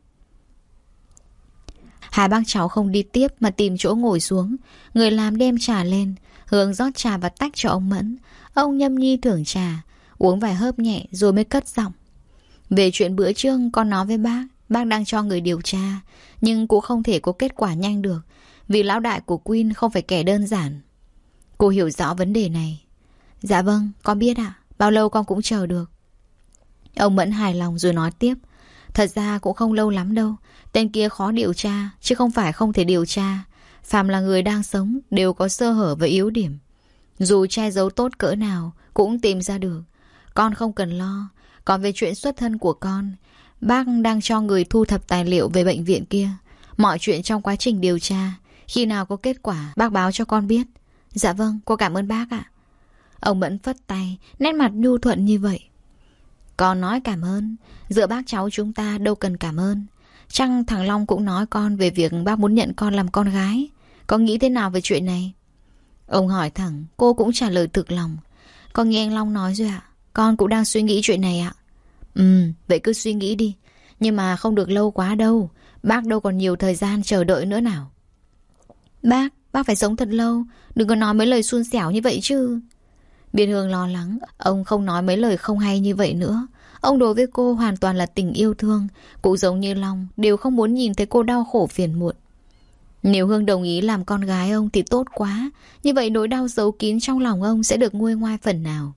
Hai bác cháu không đi tiếp mà tìm chỗ ngồi xuống. Người làm đem trà lên. Hương rót trà và tách cho ông Mẫn. Ông nhâm nhi thưởng trà, uống vài hớp nhẹ rồi mới cất giọng: về chuyện bữa trước con nói với bác, bác đang cho người điều tra, nhưng cũng không thể có kết quả nhanh được, vì lão đại của Quyên không phải kẻ đơn giản. Cô hiểu rõ vấn đề này. Dạ vâng, con biết ạ. Bao lâu con cũng chờ được. Ông Mẫn hài lòng rồi nói tiếp: thật ra cũng không lâu lắm đâu. Tên kia khó điều tra, chứ không phải không thể điều tra. Phàm là người đang sống đều có sơ hở và yếu điểm. Dù che giấu tốt cỡ nào cũng tìm ra được. Con không cần lo. Còn về chuyện xuất thân của con, bác đang cho người thu thập tài liệu về bệnh viện kia. Mọi chuyện trong quá trình điều tra, khi nào có kết quả bác báo cho con biết. Dạ vâng, cô cảm ơn bác ạ. Ông Mẫn phất tay, nét mặt nhu thuận như vậy. Con nói cảm ơn. Giữa bác cháu chúng ta đâu cần cảm ơn. Chắc thằng Long cũng nói con về việc bác muốn nhận con làm con gái. Con nghĩ thế nào về chuyện này? Ông hỏi thẳng, cô cũng trả lời thực lòng. Con nghe anh Long nói rồi ạ. Con cũng đang suy nghĩ chuyện này ạ. Ừ, vậy cứ suy nghĩ đi. Nhưng mà không được lâu quá đâu. Bác đâu còn nhiều thời gian chờ đợi nữa nào. Bác, bác phải sống thật lâu. Đừng có nói mấy lời suôn sẻo như vậy chứ. Biên Hương lo lắng. Ông không nói mấy lời không hay như vậy nữa. Ông đối với cô hoàn toàn là tình yêu thương. Cũng giống như Long, đều không muốn nhìn thấy cô đau khổ phiền muộn. Nếu Hương đồng ý làm con gái ông thì tốt quá. Như vậy nỗi đau giấu kín trong lòng ông sẽ được nguôi ngoai phần nào.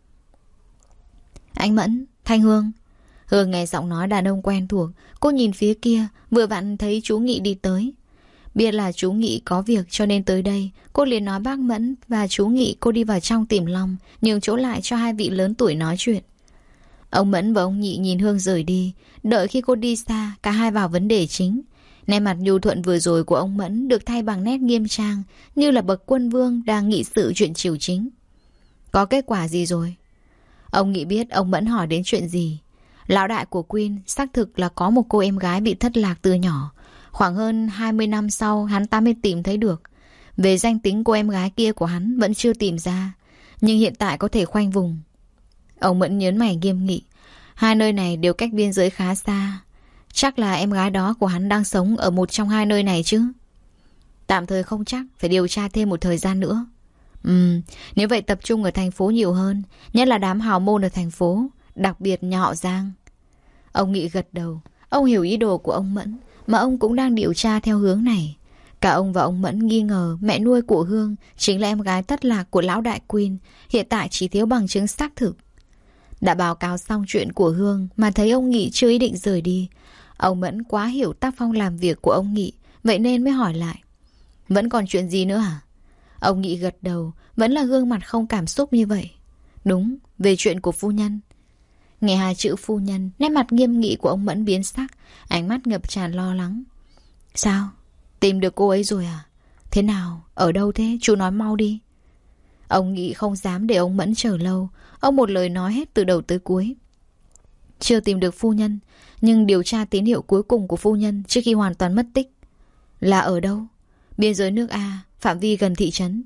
Anh Mẫn, Thanh Hương. Hương nghe giọng nói đàn ông quen thuộc. Cô nhìn phía kia, vừa vặn thấy chú Nghị đi tới. Biết là chú Nghị có việc cho nên tới đây. Cô liền nói bác Mẫn và chú Nghị cô đi vào trong tìm Long, nhường chỗ lại cho hai vị lớn tuổi nói chuyện. Ông Mẫn và ông Nghị nhìn Hương rời đi. Đợi khi cô đi xa, cả hai vào vấn đề chính. Nét mặt nhu thuận vừa rồi của ông Mẫn được thay bằng nét nghiêm trang, như là bậc quân vương đang nghị sự chuyện triều chính. Có kết quả gì rồi? Ông Nghị biết ông Mẫn hỏi đến chuyện gì. Lão đại của Quyên xác thực là có một cô em gái bị thất lạc từ nhỏ. Khoảng hơn hai mươi năm sau hắn ta mới tìm thấy được. Về danh tính cô em gái kia của hắn vẫn chưa tìm ra, nhưng hiện tại có thể khoanh vùng. Ông Mẫn nhớn mày nghiêm nghị. Hai nơi này đều cách biên giới khá xa. Chắc là em gái đó của hắn đang sống ở một trong hai nơi này chứ. Tạm thời không chắc, phải điều tra thêm một thời gian nữa. Ừm, nếu vậy tập trung ở thành phố nhiều hơn, nhất là đám hào môn ở thành phố, đặc biệt nhà họ Giang. Ông Nghị gật đầu. Ông hiểu ý đồ của ông Mẫn, mà ông cũng đang điều tra theo hướng này. Cả ông và ông Mẫn nghi ngờ mẹ nuôi của Hương chính là em gái thất lạc của lão đại Quyên, hiện tại chỉ thiếu bằng chứng xác thực. Đã báo cáo xong chuyện của Hương mà thấy ông Nghị chưa ý định rời đi. Ông Mẫn quá hiểu tác phong làm việc của ông Nghị, vậy nên mới hỏi lại. Vẫn còn chuyện gì nữa hả? Ông Nghị gật đầu, vẫn là gương mặt không cảm xúc như vậy. Đúng, về chuyện của phu nhân. Nghe hai chữ phu nhân, nét mặt nghiêm nghị của ông Mẫn biến sắc, ánh mắt ngập tràn lo lắng. Sao? Tìm được cô ấy rồi à? Thế nào? Ở đâu thế? Chú nói mau đi. Ông Nghị không dám để ông Mẫn chờ lâu. Ông một lời nói hết từ đầu tới cuối. Chưa tìm được phu nhân, nhưng điều tra tín hiệu cuối cùng của phu nhân trước khi hoàn toàn mất tích. Là ở đâu? Biên giới nước A, phạm vi gần thị trấn.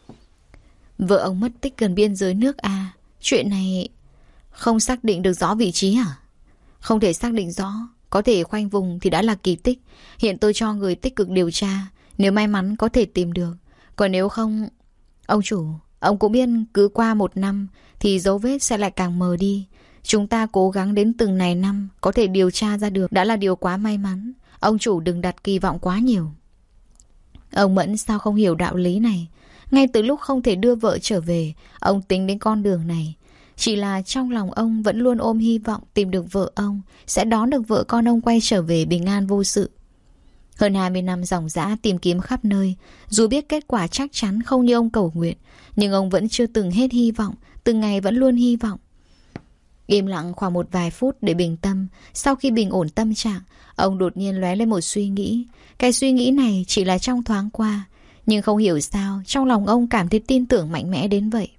Vợ ông mất tích gần biên giới nước A. Chuyện này không xác định được rõ vị trí à? Không thể xác định rõ. Có thể khoanh vùng thì đã là kỳ tích. Hiện tôi cho người tích cực điều tra. Nếu may mắn có thể tìm được. Còn nếu không... Ông chủ, ông cũng biết cứ qua một năm thì dấu vết sẽ lại càng mờ đi. Chúng ta cố gắng đến từng này năm có thể điều tra ra được đã là điều quá may mắn. Ông chủ đừng đặt kỳ vọng quá nhiều. Ông Mẫn sao không hiểu đạo lý này? Ngay từ lúc không thể đưa vợ trở về, ông tính đến con đường này. Chỉ là trong lòng ông vẫn luôn ôm hy vọng tìm được vợ ông, sẽ đón được vợ con ông quay trở về bình an vô sự. Hơn hai mươi năm ròng rã tìm kiếm khắp nơi, dù biết kết quả chắc chắn không như ông cầu nguyện, nhưng ông vẫn chưa từng hết hy vọng, từng ngày vẫn luôn hy vọng. Im lặng khoảng một vài phút để bình tâm. Sau khi bình ổn tâm trạng, ông đột nhiên lóe lên một suy nghĩ. Cái suy nghĩ này chỉ là trong thoáng qua, nhưng không hiểu sao trong lòng ông cảm thấy tin tưởng mạnh mẽ đến vậy.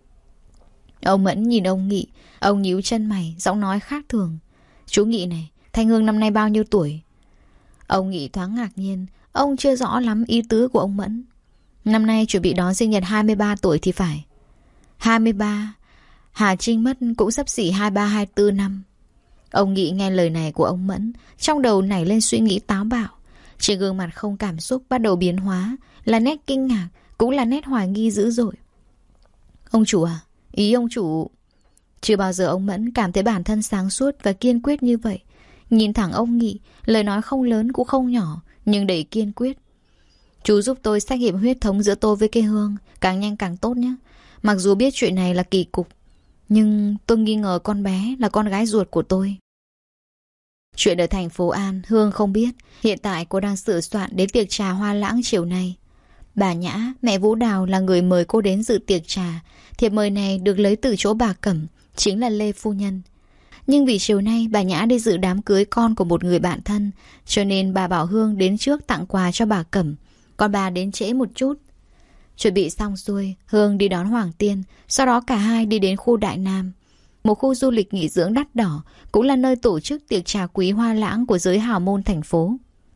Ông Mẫn nhìn ông Nghị. Ông nhíu chân mày, giọng nói khác thường. Chú Nghị này, Thanh Hương năm nay bao nhiêu tuổi? Ông Nghị thoáng ngạc nhiên. Ông chưa rõ lắm ý tứ của ông Mẫn. Năm nay chuẩn bị đón sinh nhật hai mươi ba tuổi thì phải. Hai mươi ba? Hà Trinh mất cũng xấp xỉ hai mươi ba hai mươi tư năm. Ông Nghị nghe lời này của ông Mẫn, trong đầu nảy lên suy nghĩ táo bạo. Trên gương mặt không cảm xúc bắt đầu biến hóa, là nét kinh ngạc, cũng là nét hoài nghi dữ dội. Ông chủ à? Ý ông chủ... Chưa bao giờ ông Mẫn cảm thấy bản thân sáng suốt và kiên quyết như vậy. Nhìn thẳng ông Nghị, lời nói không lớn cũng không nhỏ, nhưng đầy kiên quyết. Chú giúp tôi xét nghiệm huyết thống giữa tôi với cây Hương, càng nhanh càng tốt nhé. Mặc dù biết chuyện này là kỳ cục, nhưng tôi nghi ngờ con bé là con gái ruột của tôi. Chuyện ở thành phố An, Hương không biết. Hiện tại cô đang sửa soạn đến tiệc trà hoa lãng chiều nay. Bà Nhã, mẹ Vũ Đào là người mời cô đến dự tiệc trà. Thiệp mời này được lấy từ chỗ bà Cẩm, chính là Lê Phu Nhân. Nhưng vì chiều nay bà Nhã đi dự đám cưới con của một người bạn thân, cho nên bà bảo Hương đến trước tặng quà cho bà Cẩm, còn bà đến trễ một chút. Chuẩn bị xong xuôi, Hương đi đón Hoàng Tiên, sau đó cả hai đi đến khu Đại Nam. một khu du lịch nghỉ dưỡng đắt đỏ, cũng là nơi tổ chức tiệc trà quý hoa lãng của giới hào môn thành phố.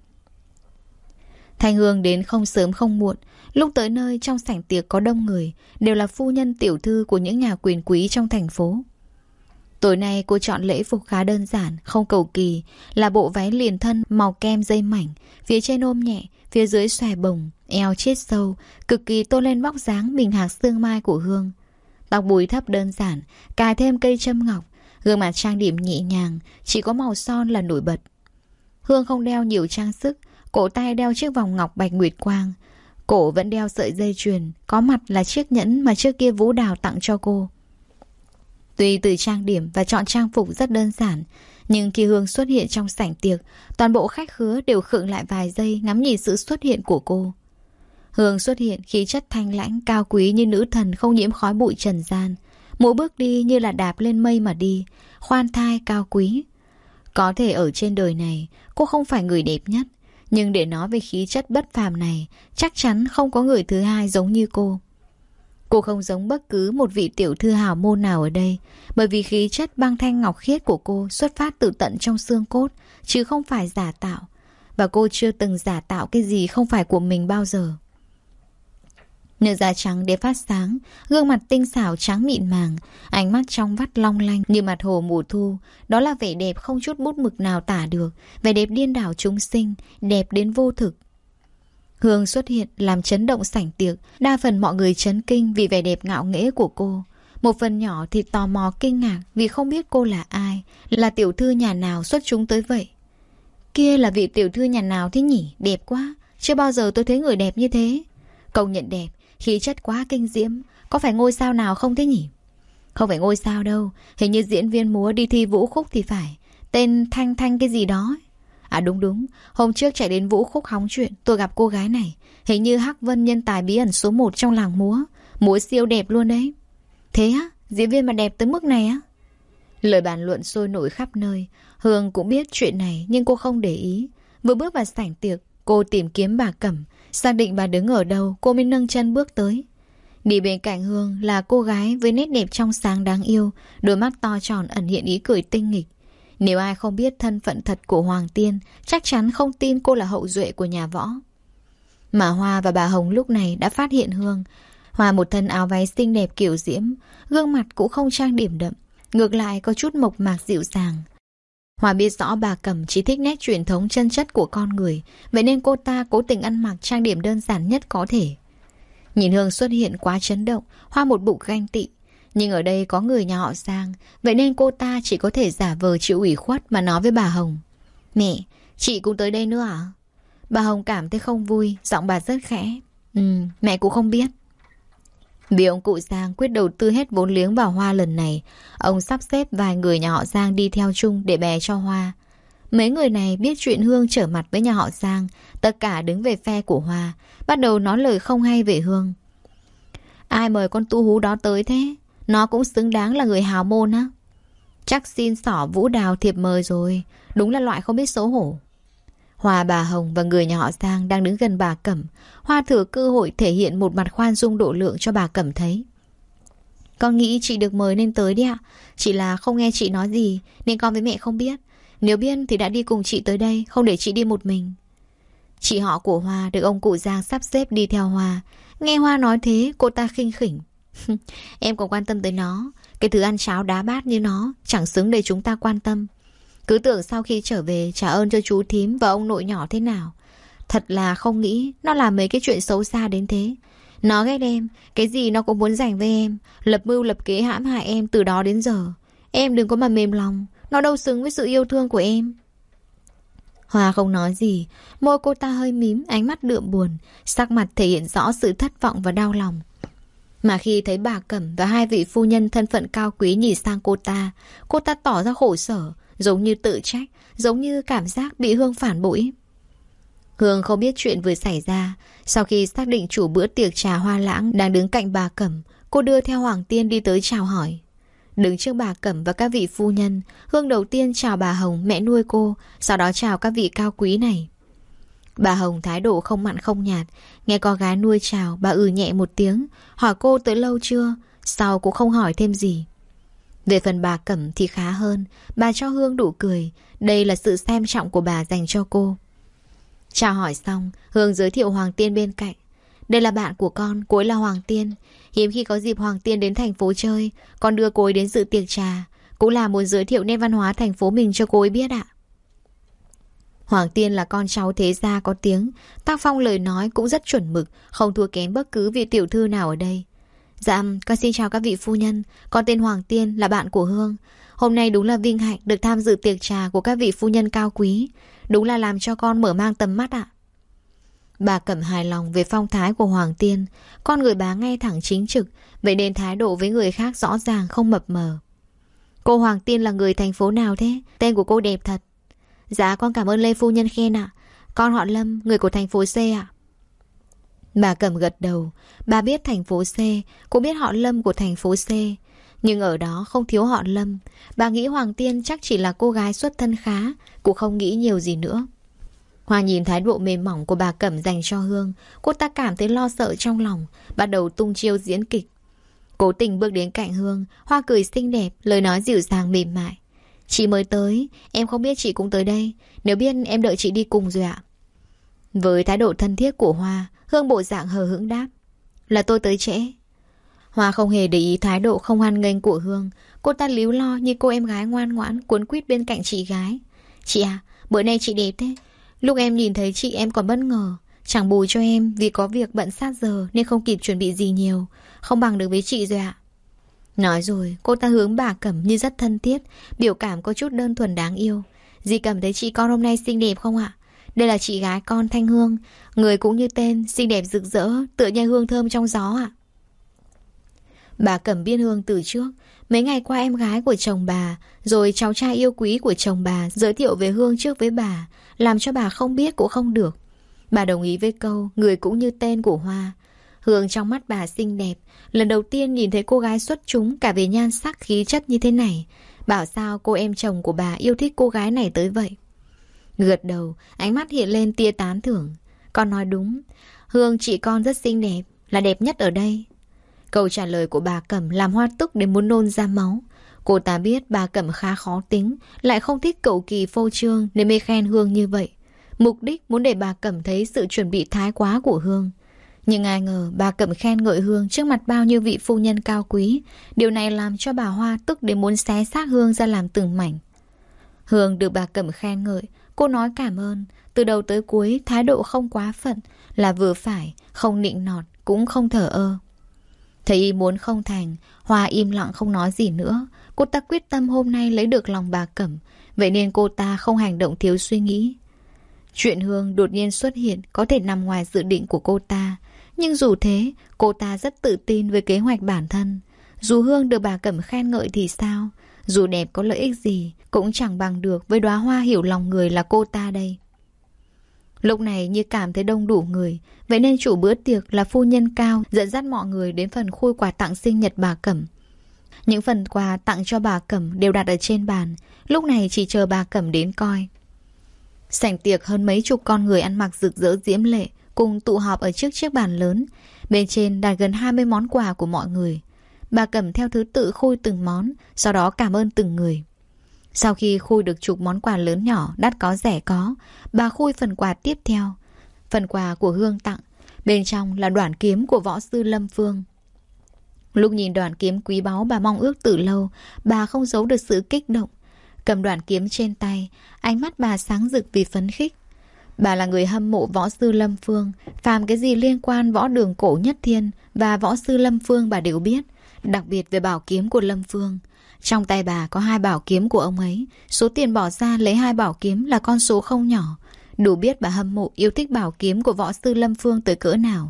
Thanh Hương đến không sớm không muộn. Lúc tới nơi, trong sảnh tiệc có đông người, đều là phu nhân tiểu thư của những nhà quyền quý trong thành phố. Tối nay cô chọn lễ phục khá đơn giản, không cầu kỳ, là bộ váy liền thân màu kem dây mảnh, phía trên ôm nhẹ, phía dưới xòe bồng, eo chiết sâu, cực kỳ tô lên vóc dáng bình hạc xương mai của Hương. Tóc búi thấp đơn giản, cài thêm cây châm ngọc, gương mặt trang điểm nhẹ nhàng, chỉ có màu son là nổi bật. Hương không đeo nhiều trang sức, cổ tay đeo chiếc vòng ngọc bạch nguyệt quang, cổ vẫn đeo sợi dây chuyền, có mặt là chiếc nhẫn mà trước kia Vũ Đào tặng cho cô. Tuy từ trang điểm và chọn trang phục rất đơn giản, nhưng khi Hương xuất hiện trong sảnh tiệc, toàn bộ khách khứa đều khựng lại vài giây ngắm nhìn sự xuất hiện của cô. Hương xuất hiện khí chất thanh lãnh, cao quý như nữ thần không nhiễm khói bụi trần gian. Mỗi bước đi như là đạp lên mây mà đi, khoan thai cao quý. Có thể ở trên đời này, cô không phải người đẹp nhất, nhưng để nói về khí chất bất phàm này, chắc chắn không có người thứ hai giống như cô. Cô không giống bất cứ một vị tiểu thư hào môn nào ở đây, bởi vì khí chất băng thanh ngọc khiết của cô xuất phát từ tận trong xương cốt, chứ không phải giả tạo. Và cô chưa từng giả tạo cái gì không phải của mình bao giờ. Nửa da trắng để phát sáng, gương mặt tinh xảo trắng mịn màng, ánh mắt trong vắt long lanh như mặt hồ mùa thu. Đó là vẻ đẹp không chút bút mực nào tả được, vẻ đẹp điên đảo chúng sinh, đẹp đến vô thực. Hương xuất hiện làm chấn động sảnh tiệc, đa phần mọi người chấn kinh vì vẻ đẹp ngạo nghễ của cô. Một phần nhỏ thì tò mò kinh ngạc vì không biết cô là ai, là tiểu thư nhà nào xuất chúng tới vậy. Kia là vị tiểu thư nhà nào thế nhỉ, đẹp quá, chưa bao giờ tôi thấy người đẹp như thế. Công nhận đẹp, khí chất quá kinh diễm, có phải ngôi sao nào không thế nhỉ? Không phải ngôi sao đâu, hình như diễn viên múa đi thi vũ khúc thì phải, tên Thanh Thanh cái gì đó. À đúng đúng, hôm trước chạy đến vũ khúc hóng chuyện, tôi gặp cô gái này, hình như Hắc Vân nhân tài bí ẩn số một trong làng múa, múa siêu đẹp luôn đấy. Thế á, diễn viên mà đẹp tới mức này á? Lời bàn luận sôi nổi khắp nơi. Hương cũng biết chuyện này nhưng cô không để ý. Vừa bước vào sảnh tiệc, cô tìm kiếm bà Cẩm, xác định bà đứng ở đâu, cô mới nâng chân bước tới. Đi bên cạnh Hương là cô gái với nét đẹp trong sáng đáng yêu, đôi mắt to tròn ẩn hiện ý cười tinh nghịch. Nếu ai không biết thân phận thật của Hoàng Tiên, chắc chắn không tin cô là hậu duệ của nhà Võ. Mà Hoa và bà Hồng lúc này đã phát hiện Hương. Hoa một thân áo váy xinh đẹp kiểu diễm, gương mặt cũng không trang điểm đậm, ngược lại có chút mộc mạc dịu dàng. Hoa biết rõ bà Cẩm chỉ thích nét truyền thống chân chất của con người, vậy nên cô ta cố tình ăn mặc trang điểm đơn giản nhất có thể. Nhìn Hương xuất hiện quá chấn động, Hoa một bụng ganh tị. Nhưng ở đây có người nhà họ Giang, vậy nên cô ta chỉ có thể giả vờ chịu ủy khuất mà nói với bà Hồng. Mẹ, chị cũng tới đây nữa à? Bà Hồng cảm thấy không vui, giọng bà rất khẽ. Ừ, mẹ cũng không biết. Vì ông cụ Giang quyết đầu tư hết vốn liếng vào Hoa lần này, ông sắp xếp vài người nhà họ Giang đi theo chung để bè cho Hoa. Mấy người này biết chuyện Hương trở mặt với nhà họ Giang, tất cả đứng về phe của Hoa, bắt đầu nói lời không hay về Hương. Ai mời con tu hú đó tới thế? Nó cũng xứng đáng là người hào môn á. Chắc xin xỏ Vũ Đào thiệp mời rồi, đúng là loại không biết xấu hổ. Hoa, bà Hồng và người nhà họ Giang đang đứng gần bà Cẩm. Hoa thừa cơ hội thể hiện một mặt khoan dung độ lượng cho bà Cẩm thấy. Con nghĩ chị được mời nên tới đi ạ. Chỉ là không nghe chị nói gì nên con với mẹ không biết. Nếu biết thì đã đi cùng chị tới đây, không để chị đi một mình. Chị họ của Hoa được ông cụ Giang sắp xếp đi theo Hoa. Nghe Hoa nói thế, cô ta khinh khỉnh. Em còn quan tâm tới nó. Cái thứ ăn cháo đá bát như nó chẳng xứng để chúng ta quan tâm. Cứ tưởng sau khi trở về trả ơn cho chú thím và ông nội nhỏ thế nào. Thật là không nghĩ nó làm mấy cái chuyện xấu xa đến thế. Nó ghét em, cái gì nó cũng muốn giành với em, lập mưu lập kế hãm hại em từ đó đến giờ. Em đừng có mà mềm lòng, nó đâu xứng với sự yêu thương của em. Hoa không nói gì, môi cô ta hơi mím, ánh mắt đượm buồn, sắc mặt thể hiện rõ sự thất vọng và đau lòng. Mà khi thấy bà Cẩm và hai vị phu nhân thân phận cao quý nhìn sang cô ta, cô ta tỏ ra khổ sở, giống như tự trách, giống như cảm giác bị Hương phản bội. Hương không biết chuyện vừa xảy ra. Sau khi xác định chủ bữa tiệc trà Hoa Lãng đang đứng cạnh bà Cẩm, cô đưa theo Hoàng Tiên đi tới chào hỏi. Đứng trước bà Cẩm và các vị phu nhân, Hương đầu tiên chào bà Hồng, mẹ nuôi cô, sau đó chào các vị cao quý này. Bà Hồng thái độ không mặn không nhạt, nghe con gái nuôi chào, bà ừ nhẹ một tiếng, hỏi cô tới lâu chưa, sau cũng không hỏi thêm gì. Về phần bà Cẩm thì khá hơn. Bà cho Hương nụ cười. Đây là sự xem trọng của bà dành cho cô. Chào hỏi xong, Hương giới thiệu Hoàng Tiên bên cạnh. Đây là bạn của con, cô ấy là Hoàng Tiên. Hiếm khi có dịp Hoàng Tiên đến thành phố chơi, con đưa cô ấy đến dự tiệc trà. Cũng là muốn giới thiệu nét văn hóa thành phố mình cho cô ấy biết ạ. Hoàng Tiên là con cháu thế gia có tiếng, tác phong lời nói cũng rất chuẩn mực, không thua kém bất cứ vị tiểu thư nào ở đây. Dạ, con xin chào các vị phu nhân, con tên Hoàng Tiên, là bạn của Hương. Hôm nay đúng là vinh hạnh được tham dự tiệc trà của các vị phu nhân cao quý. Đúng là làm cho con mở mang tầm mắt ạ. Bà Cẩm hài lòng về phong thái của Hoàng Tiên. Con người bà ngay thẳng chính trực, vậy nên thái độ với người khác rõ ràng không mập mờ. Cô Hoàng Tiên là người thành phố nào thế? Tên của cô đẹp thật. Dạ con cảm ơn Lê phu nhân khen ạ. Con họ Lâm, người của thành phố C ạ. Bà Cẩm gật đầu. Bà biết thành phố C, cũng biết họ Lâm của thành phố C. Nhưng ở đó không thiếu họ Lâm. Bà nghĩ Hoàng Tiên chắc chỉ là cô gái xuất thân khá, cũng không nghĩ nhiều gì nữa. Hoa nhìn thái độ mềm mỏng của bà Cẩm dành cho Hương, cô ta cảm thấy lo sợ trong lòng, bắt đầu tung chiêu diễn kịch. Cố tình bước đến cạnh Hương, Hoa cười xinh đẹp, lời nói dịu dàng mềm mại. Chị mới tới, em không biết chị cũng tới đây. Nếu biết em đợi chị đi cùng rồi ạ. Với thái độ thân thiết của Hoa, Hương bộ dạng hờ hững đáp. Là tôi tới trễ. Hoa không hề để ý thái độ không hoan nghênh của Hương. Cô ta líu lo như cô em gái ngoan ngoãn cuốn quýt bên cạnh chị gái. Chị à, bữa nay chị đẹp thế. Lúc em nhìn thấy chị em còn bất ngờ. Chẳng bù cho em vì có việc bận sát giờ nên không kịp chuẩn bị gì nhiều. Không bằng được với chị rồi ạ. Nói rồi, cô ta hướng bà Cẩm như rất thân thiết, biểu cảm có chút đơn thuần đáng yêu. Dì Cẩm thấy chị con hôm nay xinh đẹp không ạ? Đây là chị gái con Thanh Hương, người cũng như tên, xinh đẹp rực rỡ, tựa như hương thơm trong gió ạ. Bà Cẩm biết Hương từ trước. Mấy ngày qua em gái của chồng bà, rồi cháu trai yêu quý của chồng bà giới thiệu về Hương trước với bà, làm cho bà không biết cũng không được. Bà đồng ý với câu người cũng như tên của Hoa. Hương trong mắt bà xinh đẹp. Lần đầu tiên nhìn thấy cô gái xuất chúng cả về nhan sắc khí chất như thế này. Bảo sao cô em chồng của bà yêu thích cô gái này tới vậy. Gật đầu, ánh mắt hiện lên tia tán thưởng. Con nói đúng, Hương chị con rất xinh đẹp, là đẹp nhất ở đây. Câu trả lời của bà Cẩm làm Hoa tức đến muốn nôn ra máu. Cô ta biết bà Cẩm khá khó tính, lại không thích cậu kỳ phô trương nên mới khen Hương như vậy. Mục đích muốn để bà Cẩm thấy sự chuẩn bị thái quá của Hương. Nhưng ai ngờ bà Cẩm khen ngợi Hương trước mặt bao nhiêu vị phu nhân cao quý. Điều này làm cho bà Hoa tức đến muốn xé xác Hương ra làm từng mảnh. Hương được bà Cẩm khen ngợi, cô nói cảm ơn. Từ đầu tới cuối thái độ không quá phận, là vừa phải, không nịnh nọt, cũng không thờ ơ. Thấy ý muốn không thành, Hoa im lặng không nói gì nữa. Cô ta quyết tâm hôm nay lấy được lòng bà Cẩm, vậy nên cô ta không hành động thiếu suy nghĩ. Chuyện Hương đột nhiên xuất hiện có thể nằm ngoài dự định của cô ta. Nhưng dù thế, cô ta rất tự tin với kế hoạch bản thân. Dù Hương được bà Cẩm khen ngợi thì sao? Dù đẹp có lợi ích gì, cũng chẳng bằng được với đóa hoa hiểu lòng người là cô ta đây. Lúc này như cảm thấy đông đủ người, vậy nên chủ bữa tiệc là phu nhân Cao dẫn dắt mọi người đến phần khui quà tặng sinh nhật bà Cẩm. Những phần quà tặng cho bà Cẩm đều đặt ở trên bàn, lúc này chỉ chờ bà Cẩm đến coi. Sảnh tiệc hơn mấy chục con người ăn mặc rực rỡ diễm lệ cùng tụ họp ở trước chiếc bàn lớn. Bên trên đặt gần hai mươi món quà của mọi người. Bà Cẩm theo thứ tự khui từng món, sau đó cảm ơn từng người. Sau khi khui được chục món quà lớn nhỏ, đắt có rẻ có, bà khui phần quà tiếp theo. Phần quà của Hương tặng, bên trong là đoản kiếm của võ sư Lâm Phương. Lúc nhìn đoản kiếm quý báu bà mong ước từ lâu, bà không giấu được sự kích động. Cầm đoản kiếm trên tay, ánh mắt bà sáng rực vì phấn khích. Bà là người hâm mộ võ sư Lâm Phương, phàm cái gì liên quan võ đường cổ nhất thiên và võ sư Lâm Phương bà đều biết, đặc biệt về bảo kiếm của Lâm Phương. Trong tay bà có hai bảo kiếm của ông ấy, số tiền bỏ ra lấy hai bảo kiếm là con số không nhỏ, đủ biết bà hâm mộ yêu thích bảo kiếm của võ sư Lâm Phương tới cỡ nào.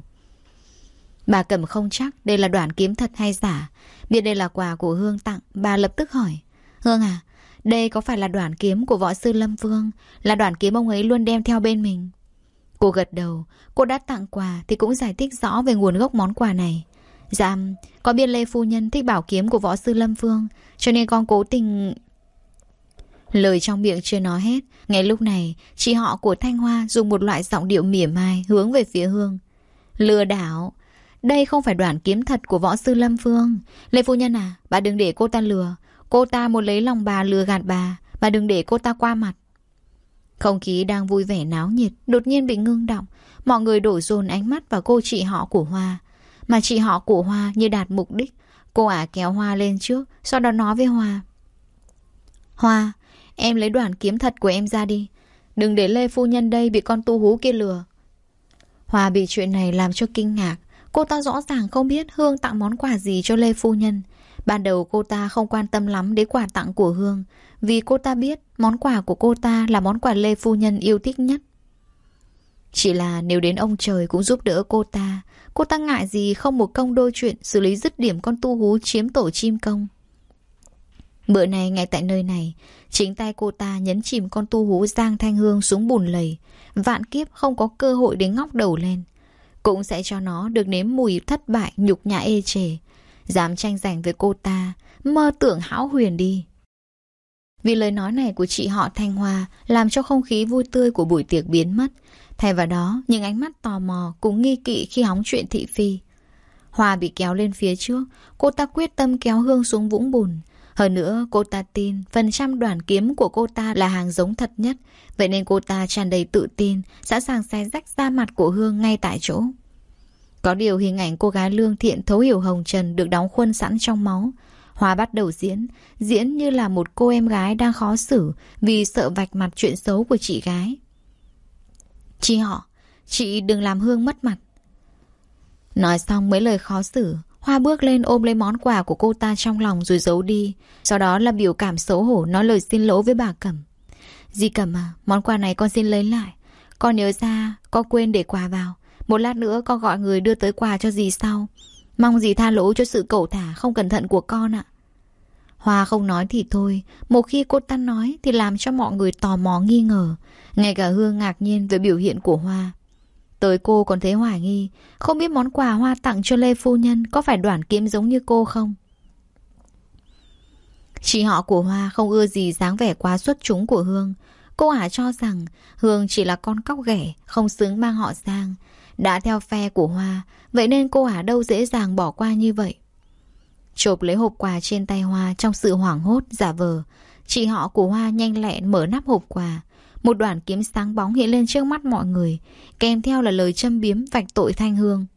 Bà Cẩm không chắc đây là đoản kiếm thật hay giả, biết đây là quà của Hương tặng, bà lập tức hỏi: Hương à, đây có phải là đoản kiếm của võ sư Lâm Phương, là đoản kiếm ông ấy luôn đem theo bên mình? Cô gật đầu, cô đã tặng quà thì cũng giải thích rõ về nguồn gốc món quà này. Dạ, có biết Lê phu nhân thích bảo kiếm của võ sư Lâm Phương, cho nên con cố tình... Lời trong miệng chưa nói hết, ngay lúc này chị họ của Thanh Hoa dùng một loại giọng điệu mỉa mai hướng về phía Hương. Lừa đảo, đây không phải đoản kiếm thật của võ sư Lâm Phương. Lê phu nhân à, bà đừng để cô ta lừa. Cô ta muốn lấy lòng bà, lừa gạt bà. Bà đừng để cô ta qua mặt. Không khí đang vui vẻ náo nhiệt đột nhiên bị ngưng động. Mọi người đổ dồn ánh mắt vào cô chị họ của Hoa. Mà chị họ của Hoa như đạt mục đích. Cô ả kéo Hoa lên trước, sau đó nói với Hoa: Hoa, em lấy đoạn kiếm thật của em ra đi. Đừng để Lê phu nhân đây bị con tu hú kia lừa. Hoa bị chuyện này làm cho kinh ngạc. Cô ta rõ ràng không biết Hương tặng món quà gì cho Lê phu nhân. Ban đầu cô ta không quan tâm lắm đến quà tặng của Hương, vì cô ta biết món quà của cô ta là món quà Lê phu nhân yêu thích nhất. Chỉ là nếu đến ông trời cũng giúp đỡ cô ta, cô ta ngại gì không một công đôi chuyện xử lý dứt điểm con tu hú chiếm tổ chim công. Bữa này ngay tại nơi này, chính tay cô ta nhấn chìm con tu hú Giang Thanh Hương xuống bùn lầy. Vạn kiếp không có cơ hội để ngóc đầu lên. Cũng sẽ cho nó được nếm mùi thất bại, nhục nhã ê chề. Dám tranh giành với cô ta, mơ tưởng hão huyền đi. Vì lời nói này của chị họ Thanh Hoa làm cho không khí vui tươi của buổi tiệc biến mất. Thay vào đó, những ánh mắt tò mò cùng nghi kỵ khi hóng chuyện thị phi. Hoa bị kéo lên phía trước, cô ta quyết tâm kéo Hương xuống vũng bùn. Hơn nữa, cô ta tin phần trăm đoàn kiếm của cô ta là hàng giống thật nhất. Vậy nên cô ta tràn đầy tự tin, sẵn sàng xé rách da mặt của Hương ngay tại chỗ. Có điều hình ảnh cô gái lương thiện thấu hiểu hồng trần được đóng khuôn sẵn trong máu. Hoa bắt đầu diễn, diễn như là một cô em gái đang khó xử vì sợ vạch mặt chuyện xấu của chị gái. Chị họ, chị đừng làm Hương mất mặt. Nói xong mấy lời khó xử, Hoa bước lên ôm lấy món quà của cô ta trong lòng rồi giấu đi. Sau đó là biểu cảm xấu hổ nói lời xin lỗi với bà Cẩm. Dì Cẩm à, món quà này con xin lấy lại. Con nhớ ra, con quên để quà vào. Một lát nữa con gọi người đưa tới quà cho dì sau. Mong dì tha lỗi cho sự cẩu thả không cẩn thận của con ạ. Hoa không nói thì thôi, một khi cô ta nói thì làm cho mọi người tò mò nghi ngờ. Ngay cả Hương ngạc nhiên về biểu hiện của Hoa. Tới cô còn thấy hoài nghi, không biết món quà Hoa tặng cho Lê phu nhân có phải đoản kiếm giống như cô không? Chị họ của Hoa không ưa gì dáng vẻ quá xuất chúng của Hương. Cô ả cho rằng Hương chỉ là con cóc ghẻ, không xứng mang họ Giang. Đã theo phe của Hoa, vậy nên cô ả đâu dễ dàng bỏ qua như vậy. Chộp lấy hộp quà trên tay Hoa trong sự hoảng hốt giả vờ, chị họ của Hoa nhanh lẹn mở nắp hộp quà. Một đoạn kiếm sáng bóng hiện lên trước mắt mọi người, kèm theo là lời châm biếm vạch tội Thanh Hương.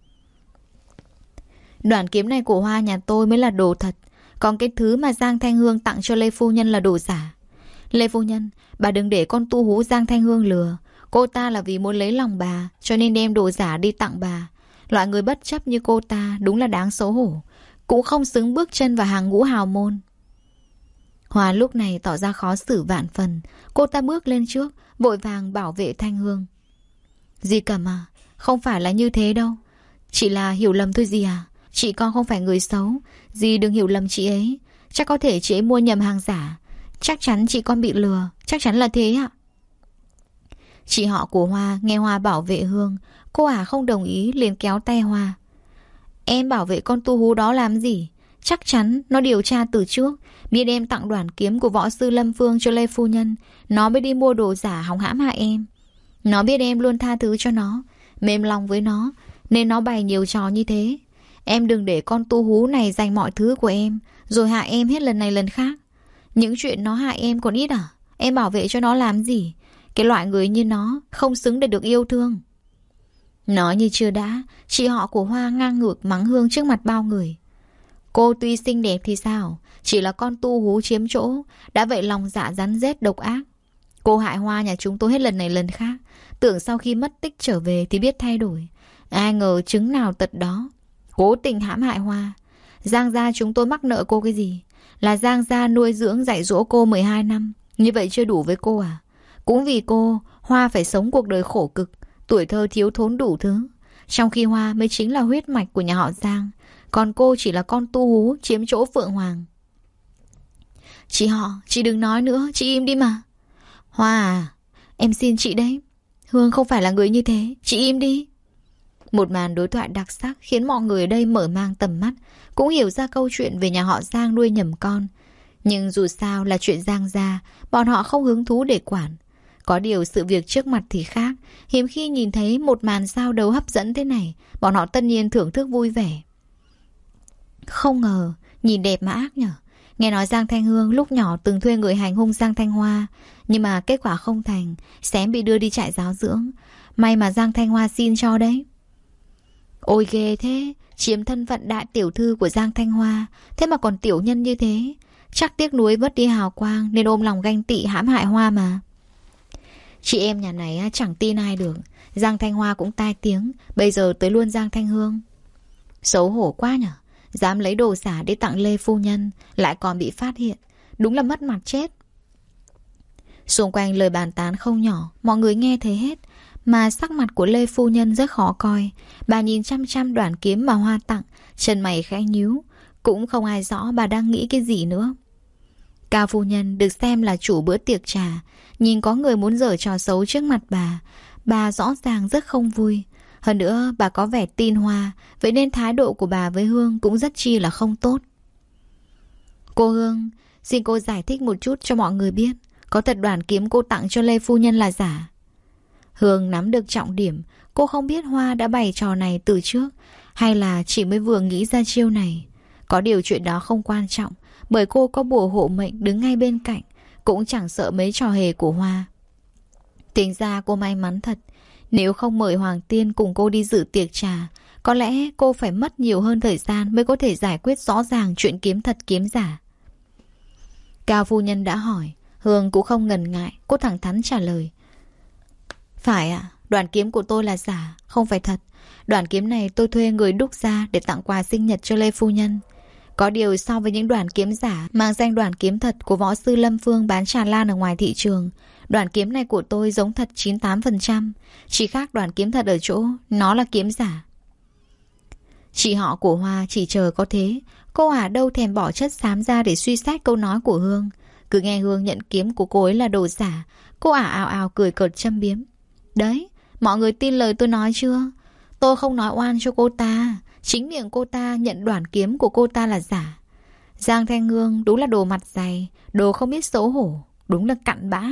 Đoạn kiếm này của Hoa nhà tôi mới là đồ thật, còn cái thứ mà Giang Thanh Hương tặng cho Lê phu nhân là đồ giả. Lê phu nhân, bà đừng để con tu hú Giang Thanh Hương lừa. Cô ta là vì muốn lấy lòng bà, cho nên đem đồ giả đi tặng bà. Loại người bất chấp như cô ta đúng là đáng xấu hổ, cũng không xứng bước chân vào hàng ngũ hào môn. Hoa lúc này tỏ ra khó xử vạn phần. Cô ta bước lên trước, vội vàng bảo vệ Thanh Hương. Dì Cẩm à, không phải là như thế đâu. Chị là hiểu lầm thôi dì à. Chị con không phải người xấu. Dì đừng hiểu lầm chị ấy. Chắc có thể chị ấy mua nhầm hàng giả. Chắc chắn chị con bị lừa. Chắc chắn là thế ạ. Chị họ của Hoa nghe Hoa bảo vệ Hương, cô ả không đồng ý liền kéo tay Hoa. Em bảo vệ con tu hú đó làm gì? Chắc chắn nó điều tra từ trước, biết em tặng đoản kiếm của võ sư Lâm Phương cho Lê phu nhân, nó mới đi mua đồ giả hòng hãm hại em. Nó biết em luôn tha thứ cho nó, mềm lòng với nó, nên nó bày nhiều trò như thế. Em đừng để con tu hú này giành mọi thứ của em, rồi hại em hết lần này lần khác. Những chuyện nó hại em còn ít à? Em bảo vệ cho nó làm gì? Cái loại người như nó không xứng để được yêu thương. Nói như chưa đã, chị họ của Hoa ngang ngược mắng Hương trước mặt bao người. Cô tuy xinh đẹp thì sao? Chỉ là con tu hú chiếm chỗ, đã vậy lòng dạ rắn rết độc ác. Cô hại Hoa nhà chúng tôi hết lần này lần khác, tưởng sau khi mất tích trở về thì biết thay đổi. Ai ngờ chứng nào tật đó, cố tình hãm hại Hoa. Giang gia chúng tôi mắc nợ cô cái gì? Là Giang gia nuôi dưỡng dạy dỗ cô mười hai năm, như vậy chưa đủ với cô à? Cũng vì cô, Hoa phải sống cuộc đời khổ cực, tuổi thơ thiếu thốn đủ thứ. Trong khi Hoa mới chính là huyết mạch của nhà họ Giang, còn cô chỉ là con tu hú chiếm chỗ Phượng Hoàng. Chị họ, chị đừng nói nữa, chị im đi mà. Hoa à, em xin chị đấy, Hương không phải là người như thế, chị im đi. Một màn đối thoại đặc sắc khiến mọi người ở đây mở mang tầm mắt, cũng hiểu ra câu chuyện về nhà họ Giang nuôi nhầm con. Nhưng dù sao là chuyện Giang gia, bọn họ không hứng thú để quản. Có điều sự việc trước mặt thì khác, hiếm khi nhìn thấy một màn giao đấu hấp dẫn thế này, bọn họ tất nhiên thưởng thức vui vẻ. Không ngờ, nhìn đẹp mà ác nhở. Nghe nói Giang Thanh Hương lúc nhỏ từng thuê người hành hung Giang Thanh Hoa, nhưng mà kết quả không thành, xém bị đưa đi trại giáo dưỡng. May mà Giang Thanh Hoa xin cho đấy. Ôi ghê thế, chiếm thân phận đại tiểu thư của Giang Thanh Hoa, thế mà còn tiểu nhân như thế. Chắc tiếc nuối vớt đi hào quang nên ôm lòng ganh tị hãm hại Hoa mà. Chị em nhà này chẳng tin ai được. Giang Thanh Hoa cũng tai tiếng, bây giờ tới luôn Giang Thanh Hương. Xấu hổ quá nhở. Dám lấy đồ giả để tặng Lê phu nhân, lại còn bị phát hiện. Đúng là mất mặt chết. Xung quanh lời bàn tán không nhỏ, mọi người nghe thấy hết. Mà sắc mặt của Lê phu nhân rất khó coi. Bà nhìn chăm chăm đoạn kiếm mà Hoa tặng, chân mày khẽ nhíu. Cũng không ai rõ bà đang nghĩ cái gì nữa. Cao phu nhân được xem là chủ bữa tiệc trà, nhìn có người muốn giở trò xấu trước mặt bà, bà rõ ràng rất không vui. Hơn nữa bà có vẻ tin Hoa, vậy nên thái độ của bà với Hương cũng rất chi là không tốt. Cô Hương, xin cô giải thích một chút cho mọi người biết, có thật đoàn kiếm cô tặng cho Lê phu nhân là giả? Hương nắm được trọng điểm, cô không biết Hoa đã bày trò này từ trước, hay là chỉ mới vừa nghĩ ra chiêu này. Có điều chuyện đó không quan trọng, bởi cô có bùa hộ mệnh đứng ngay bên cạnh, cũng chẳng sợ mấy trò hề của Hoa. Tính ra cô may mắn thật. Nếu không mời Hoàng Tiên cùng cô đi dự tiệc trà, có lẽ cô phải mất nhiều hơn thời gian mới có thể giải quyết rõ ràng chuyện kiếm thật kiếm giả. Cao phu nhân đã hỏi, Hương cũng không ngần ngại, cô thẳng thắn trả lời. Phải ạ, à, đoàn kiếm của tôi là giả, không phải thật. Đoàn kiếm này tôi thuê người đúc ra để tặng quà sinh nhật cho Lê phu nhân. Có điều so với những đoàn kiếm giả mang danh đoàn kiếm thật của võ sư Lâm Phương bán tràn lan ở ngoài thị trường, đoàn kiếm này của tôi giống thật chín mươi tám phần trăm. Chỉ khác đoàn kiếm thật ở chỗ nó là kiếm giả. Chị họ của Hoa chỉ chờ có thế. Cô ả đâu thèm bỏ chất xám ra để suy xét câu nói của Hương. Cứ nghe Hương nhận kiếm của cô ấy là đồ giả, cô ả ào ào cười cợt châm biếm. Đấy, mọi người tin lời tôi nói chưa? Tôi không nói oan cho cô ta, chính miệng cô ta nhận đoàn kiếm của cô ta là giả. Giang Thanh Hương đúng là đồ mặt dày, đồ không biết xấu hổ, đúng là cặn bã.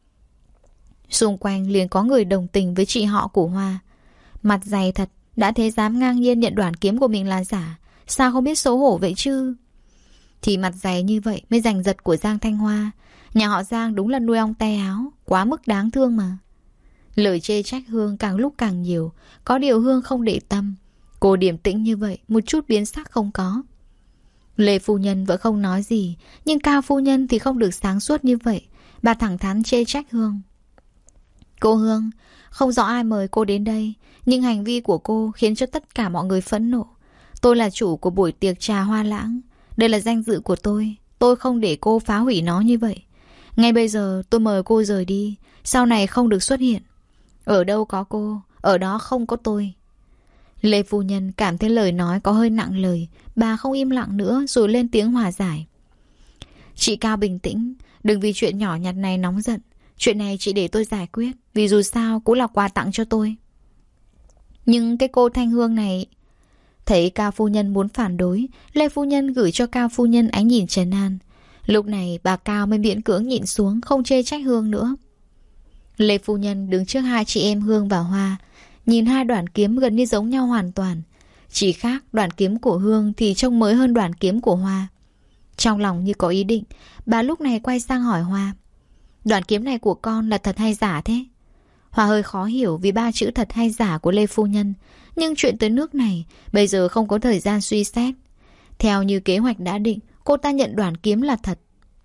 Xung quanh liền có người đồng tình với chị họ của Hoa. Mặt dày thật, đã thế dám ngang nhiên nhận đoàn kiếm của mình là giả, sao không biết xấu hổ vậy chứ? Thì mặt dày như vậy mới giành giật của Giang Thanh Hoa. Nhà họ Giang đúng là nuôi ong tay áo, quá mức đáng thương mà. Lời chê trách Hương càng lúc càng nhiều, có điều Hương không để tâm. Cô điềm tĩnh như vậy, một chút biến sắc không có. Lê phu nhân vẫn không nói gì, nhưng Cao phu nhân thì không được sáng suốt như vậy. Bà thẳng thắn chê trách Hương. Cô Hương, không rõ ai mời cô đến đây, nhưng hành vi của cô khiến cho tất cả mọi người phẫn nộ. Tôi là chủ của buổi tiệc trà Hoa Lãng, đây là danh dự của tôi, tôi không để cô phá hủy nó như vậy. Ngay bây giờ tôi mời cô rời đi, sau này không được xuất hiện. Ở đâu có cô, ở đó không có tôi. Lê phu nhân cảm thấy lời nói có hơi nặng lời, bà không im lặng nữa rồi lên tiếng hòa giải. Chị Cao bình tĩnh, đừng vì chuyện nhỏ nhặt này nóng giận. Chuyện này chị để tôi giải quyết, vì dù sao cũng là quà tặng cho tôi. Nhưng cái cô Thanh Hương này... Thấy Cao phu nhân muốn phản đối, Lê phu nhân gửi cho Cao phu nhân ánh nhìn trấn an. Lúc này bà Cao mới miễn cưỡng nhịn xuống, không chê trách Hương nữa. Lê phu nhân đứng trước hai chị em Hương và Hoa, nhìn hai đoạn kiếm gần như giống nhau hoàn toàn. Chỉ khác đoạn kiếm của Hương thì trông mới hơn đoạn kiếm của Hoa. Trong lòng như có ý định, bà lúc này quay sang hỏi Hoa. Đoạn kiếm này của con là thật hay giả thế? Hoa hơi khó hiểu vì ba chữ thật hay giả của Lê phu nhân, nhưng chuyện tới nước này bây giờ không có thời gian suy xét. Theo như kế hoạch đã định, cô ta nhận đoạn kiếm là thật.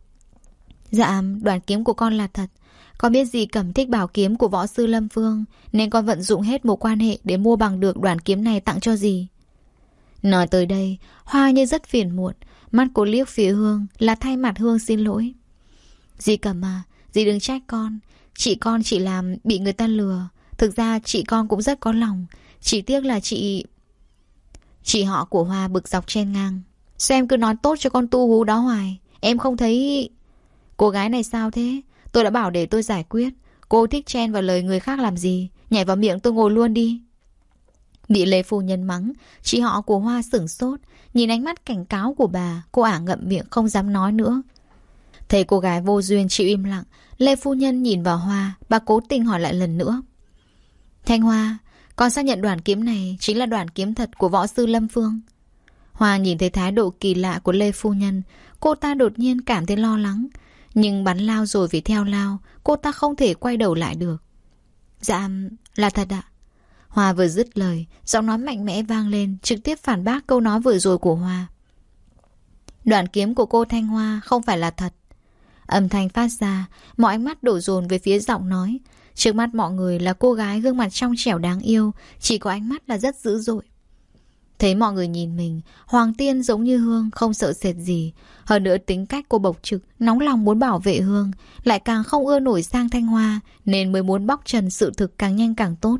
Dạ, đoạn kiếm của con là thật. Con biết dì Cẩm thích bảo kiếm của võ sư Lâm Phương, nên con vận dụng hết mối quan hệ để mua bằng được đoạn kiếm này tặng cho dì. Nói tới đây, Hoa như rất phiền muộn, mắt cô liếc phía Hương là thay mặt Hương xin lỗi. Dì Cẩm à, dì đừng trách con. Chị con chỉ làm bị người ta lừa. Thực ra chị con cũng rất có lòng. Chỉ tiếc là chị... Chị họ của Hoa bực dọc chen ngang. Sao em cứ nói tốt cho con tu hú đó hoài? Em không thấy... Cô gái này sao thế? Tôi đã bảo để tôi giải quyết. Cô thích chen vào lời người khác làm gì? Nhảy vào miệng tôi ngồi luôn đi. Bị Lê phu nhân mắng, chị họ của Hoa sửng sốt. Nhìn ánh mắt cảnh cáo của bà, cô ả ngậm miệng không dám nói nữa. Thấy cô gái vô duyên chịu im lặng, Lê phu nhân nhìn vào Hoa, bà cố tình hỏi lại lần nữa. Thanh Hoa, con xác nhận đoạn kiếm này chính là đoạn kiếm thật của võ sư Lâm Phương. Hoa nhìn thấy thái độ kỳ lạ của Lê phu nhân, cô ta đột nhiên cảm thấy lo lắng. Nhưng bắn lao rồi vì theo lao, cô ta không thể quay đầu lại được. Dạ, là thật ạ. Hoa vừa dứt lời, giọng nói mạnh mẽ vang lên, trực tiếp phản bác câu nói vừa rồi của Hoa. Đoạn kiếm của cô Thanh Hoa không phải là thật. Âm thanh phát ra, mọi ánh mắt đổ dồn về phía giọng nói. Trước mắt mọi người là cô gái gương mặt trong trẻo đáng yêu, chỉ có ánh mắt là rất dữ dội. Thấy mọi người nhìn mình, Hoàng Tiên giống như Hương, không sợ sệt gì. Hơn nữa tính cách cô bộc trực, nóng lòng muốn bảo vệ Hương, lại càng không ưa nổi Giang Thanh Hoa, nên mới muốn bóc trần sự thực càng nhanh càng tốt.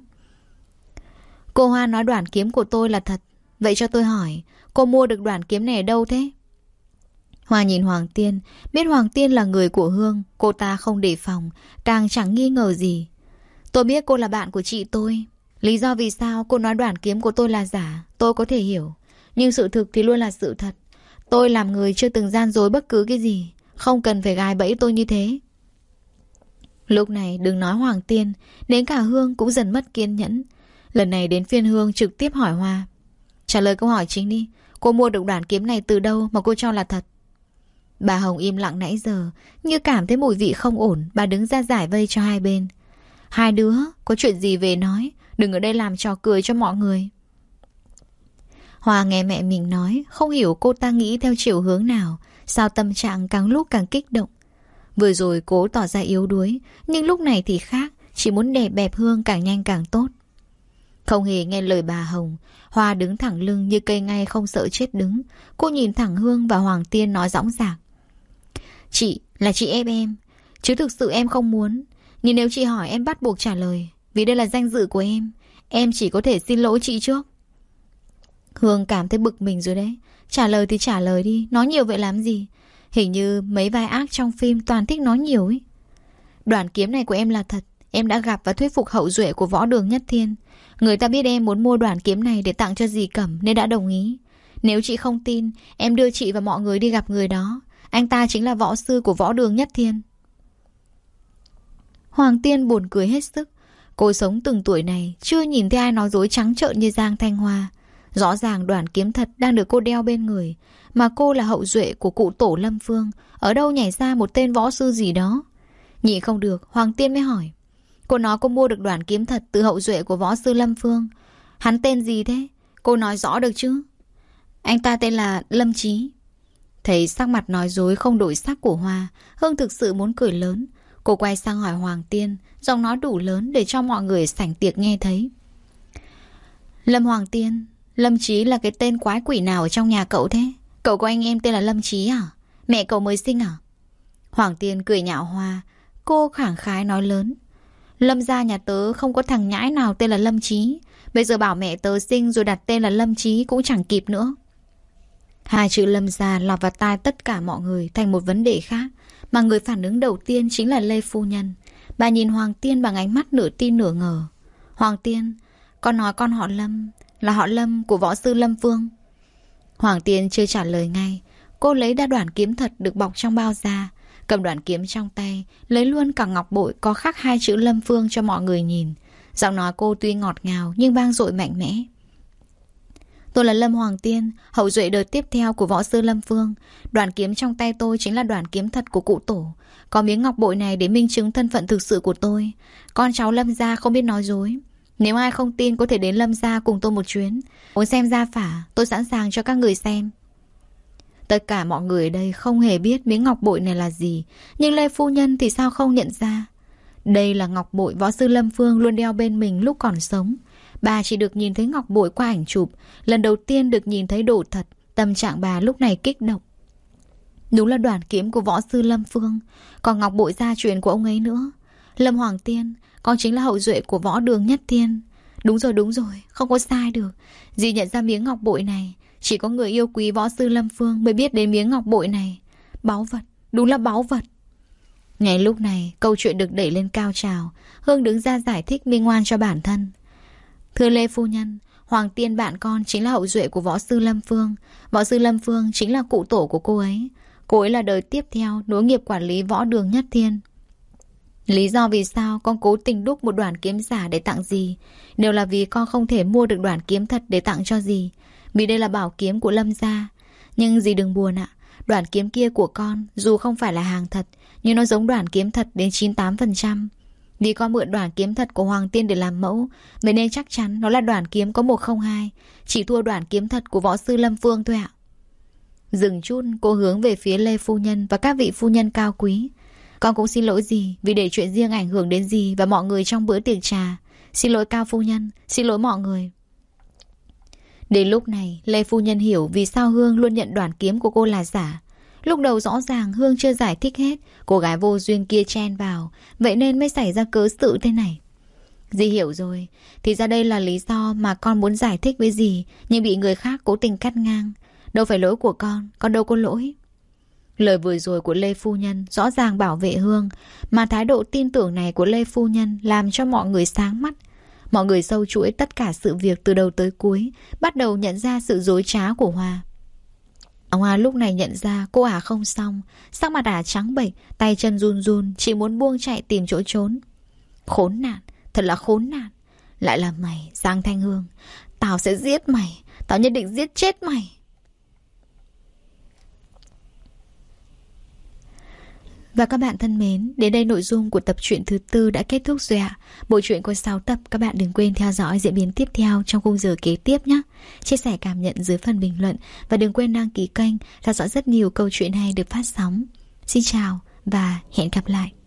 Cô Hoa nói đoạn kiếm của tôi là thật. Vậy cho tôi hỏi, cô mua được đoạn kiếm này ở đâu thế? Hoa nhìn Hoàng Tiên, biết Hoàng Tiên là người của Hương, cô ta không đề phòng, càng chẳng nghi ngờ gì. Tôi biết cô là bạn của chị tôi. Lý do vì sao cô nói đoạn kiếm của tôi là giả, tôi có thể hiểu. Nhưng sự thực thì luôn là sự thật. Tôi làm người chưa từng gian dối bất cứ cái gì, không cần phải gài bẫy tôi như thế. Lúc này đừng nói Hoàng Tiên, đến cả Hương cũng dần mất kiên nhẫn. Lần này đến phiên Hương trực tiếp hỏi Hoa. Trả lời câu hỏi chính đi, cô mua được đoạn kiếm này từ đâu mà cô cho là thật? Bà Hồng im lặng nãy giờ, như cảm thấy mùi vị không ổn, bà đứng ra giải vây cho hai bên. Hai đứa, có chuyện gì về nói, đừng ở đây làm trò cười cho mọi người. Hoa nghe mẹ mình nói, không hiểu cô ta nghĩ theo chiều hướng nào, sao tâm trạng càng lúc càng kích động. Vừa rồi cố tỏ ra yếu đuối, nhưng lúc này thì khác, chỉ muốn đè bẹp Hương càng nhanh càng tốt. Không hề nghe lời bà Hồng, Hoa đứng thẳng lưng như cây ngay không sợ chết đứng. Cô nhìn thẳng Hương và Hoàng Tiên nói dõng dạc. Chị, là chị ép em, chứ thực sự em không muốn. Nhưng nếu chị hỏi em bắt buộc trả lời, vì đây là danh dự của em. Em chỉ có thể xin lỗi chị trước. Hương cảm thấy bực mình rồi đấy. Trả lời thì trả lời đi, nói nhiều vậy làm gì? Hình như mấy vai ác trong phim toàn thích nói nhiều ấy. Đoạn kiếm này của em là thật. Em đã gặp và thuyết phục hậu duệ của Võ Đường Nhất Thiên. Người ta biết em muốn mua đoạn kiếm này để tặng cho dì Cẩm nên đã đồng ý. Nếu chị không tin, em đưa chị và mọi người đi gặp người đó. Anh ta chính là võ sư của Võ Đường Nhất Thiên. Hoàng Tiên buồn cười hết sức. Cô sống từng tuổi này chưa nhìn thấy ai nói dối trắng trợn như Giang Thanh Hoa. Rõ ràng đoạn kiếm thật đang được cô đeo bên người, mà cô là hậu duệ của cụ tổ Lâm Phương. Ở đâu nhảy ra một tên võ sư gì đó? Nhị không được, Hoàng Tiên mới hỏi. Cô nói cô mua được đoạn kiếm thật từ hậu duệ của võ sư Lâm Phương. Hắn tên gì thế? Cô nói rõ được chứ? Anh ta tên là Lâm Chí. Thấy sắc mặt nói dối không đổi sắc của Hoa, Hương thực sự muốn cười lớn. Cô quay sang hỏi Hoàng Tiên, giọng nói đủ lớn để cho mọi người sảnh tiệc nghe thấy. Lâm Hoàng Tiên, Lâm Chí là cái tên quái quỷ nào ở trong nhà cậu thế? Cậu có anh em tên là Lâm Chí à? Mẹ cậu mới sinh à? Hoàng Tiên cười nhạo Hoa. Cô khẳng khái nói lớn. Lâm gia nhà tớ không có thằng nhãi nào tên là Lâm Chí. Bây giờ bảo mẹ tớ sinh rồi đặt tên là Lâm Chí cũng chẳng kịp nữa. Hai chữ Lâm gia lọt vào tai tất cả mọi người thành một vấn đề khác, mà người phản ứng đầu tiên chính là Lê phu nhân. Bà nhìn Hoàng Tiên bằng ánh mắt nửa tin nửa ngờ. Hoàng Tiên, con nói con họ Lâm, là họ Lâm của võ sư Lâm Vương. Hoàng Tiên chưa trả lời ngay. Cô lấy ra đoạn kiếm thật được bọc trong bao da, cầm đoạn kiếm trong tay, lấy luôn cả ngọc bội có khắc hai chữ Lâm Vương cho mọi người nhìn. Giọng nói cô tuy ngọt ngào nhưng vang dội mạnh mẽ. Tôi là Lâm Hoàng Tiên, hậu duệ đời tiếp theo của võ sư Lâm Vương. Đoạn kiếm trong tay tôi chính là đoạn kiếm thật của cụ tổ. Có miếng ngọc bội này để minh chứng thân phận thực sự của tôi. Con cháu Lâm gia không biết nói dối. Nếu ai không tin có thể đến Lâm gia cùng tôi một chuyến. Muốn xem gia phả, tôi sẵn sàng cho các người xem. Tất cả mọi người ở đây không hề biết miếng ngọc bội này là gì, nhưng Lê phu nhân thì sao không nhận ra. Đây là ngọc bội võ sư Lâm Vương luôn đeo bên mình lúc còn sống. Bà chỉ được nhìn thấy ngọc bội qua ảnh chụp, lần đầu tiên được nhìn thấy đồ thật. Tâm trạng bà lúc này kích động. Đúng là đoạn kiếm của võ sư Lâm Vương, còn ngọc bội gia truyền của ông ấy nữa. Lâm Hoàng Tiên, con chính là hậu duệ của Võ Đường Nhất Thiên. Đúng rồi, đúng rồi, không có sai được. Dì nhận ra miếng ngọc bội này, chỉ có người yêu quý võ sư Lâm Vương mới biết đến miếng ngọc bội này. Báu vật, đúng là báu vật. Ngay lúc này, câu chuyện được đẩy lên cao trào. Hương đứng ra giải thích minh oan cho bản thân. Thưa Lê phu nhân, Hoàng Tiên bạn con chính là hậu duệ của võ sư Lâm Vương. Võ sư Lâm Vương chính là cụ tổ của cô ấy. Cô ấy là đời tiếp theo nối nghiệp quản lý Võ Đường Nhất Thiên. Lý do vì sao con cố tình đúc một đoạn kiếm giả để tặng dì đều là vì con không thể mua được đoạn kiếm thật để tặng cho dì. Vì đây là bảo kiếm của Lâm gia. Nhưng dì đừng buồn ạ. Đoạn kiếm kia của con dù không phải là hàng thật, nhưng nó giống đoạn kiếm thật đến chín mươi tám phần trăm. Vì con mượn đoạn kiếm thật của Hoàng Tiên để làm mẫu, vậy nên chắc chắn nó là đoạn kiếm có một không hai. Chỉ thua đoạn kiếm thật của võ sư Lâm Phương thôi ạ. Dừng chút, cô hướng về phía Lê phu nhân và các vị phu nhân cao quý. Con cũng xin lỗi dì vì để chuyện riêng ảnh hưởng đến dì và mọi người trong bữa tiệc trà. Xin lỗi Cao phu nhân, xin lỗi mọi người. Đến lúc này, Lê phu nhân hiểu vì sao Hương luôn nhận đoạn kiếm của cô là giả. Lúc đầu rõ ràng Hương chưa giải thích hết, cô gái vô duyên kia chen vào, vậy nên mới xảy ra cớ sự thế này. Dì hiểu rồi, thì ra đây là lý do mà con muốn giải thích với dì, nhưng bị người khác cố tình cắt ngang. Đâu phải lỗi của con, con đâu có lỗi. Lời vừa rồi của Lê phu nhân rõ ràng bảo vệ Hương, mà thái độ tin tưởng này của Lê phu nhân làm cho mọi người sáng mắt. Mọi người sâu chuỗi tất cả sự việc từ đầu tới cuối, bắt đầu nhận ra sự dối trá của Hoa. Hoa lúc này nhận ra cô ả không xong, sắc mặt ả trắng bệch, tay chân run run, chỉ muốn buông chạy tìm chỗ trốn. Khốn nạn, thật là khốn nạn. Lại là mày, Giang Thanh Hương. Tao sẽ giết mày, tao nhất định giết chết mày. Và các bạn thân mến, đến đây nội dung của tập truyện thứ tư đã kết thúc rồi ạ. Bộ truyện có sáu tập, các bạn đừng quên theo dõi diễn biến tiếp theo trong khung giờ kế tiếp nhé. Chia sẻ cảm nhận dưới phần bình luận và đừng quên đăng ký kênh, theo dõi rất nhiều câu chuyện hay được phát sóng. Xin chào và hẹn gặp lại.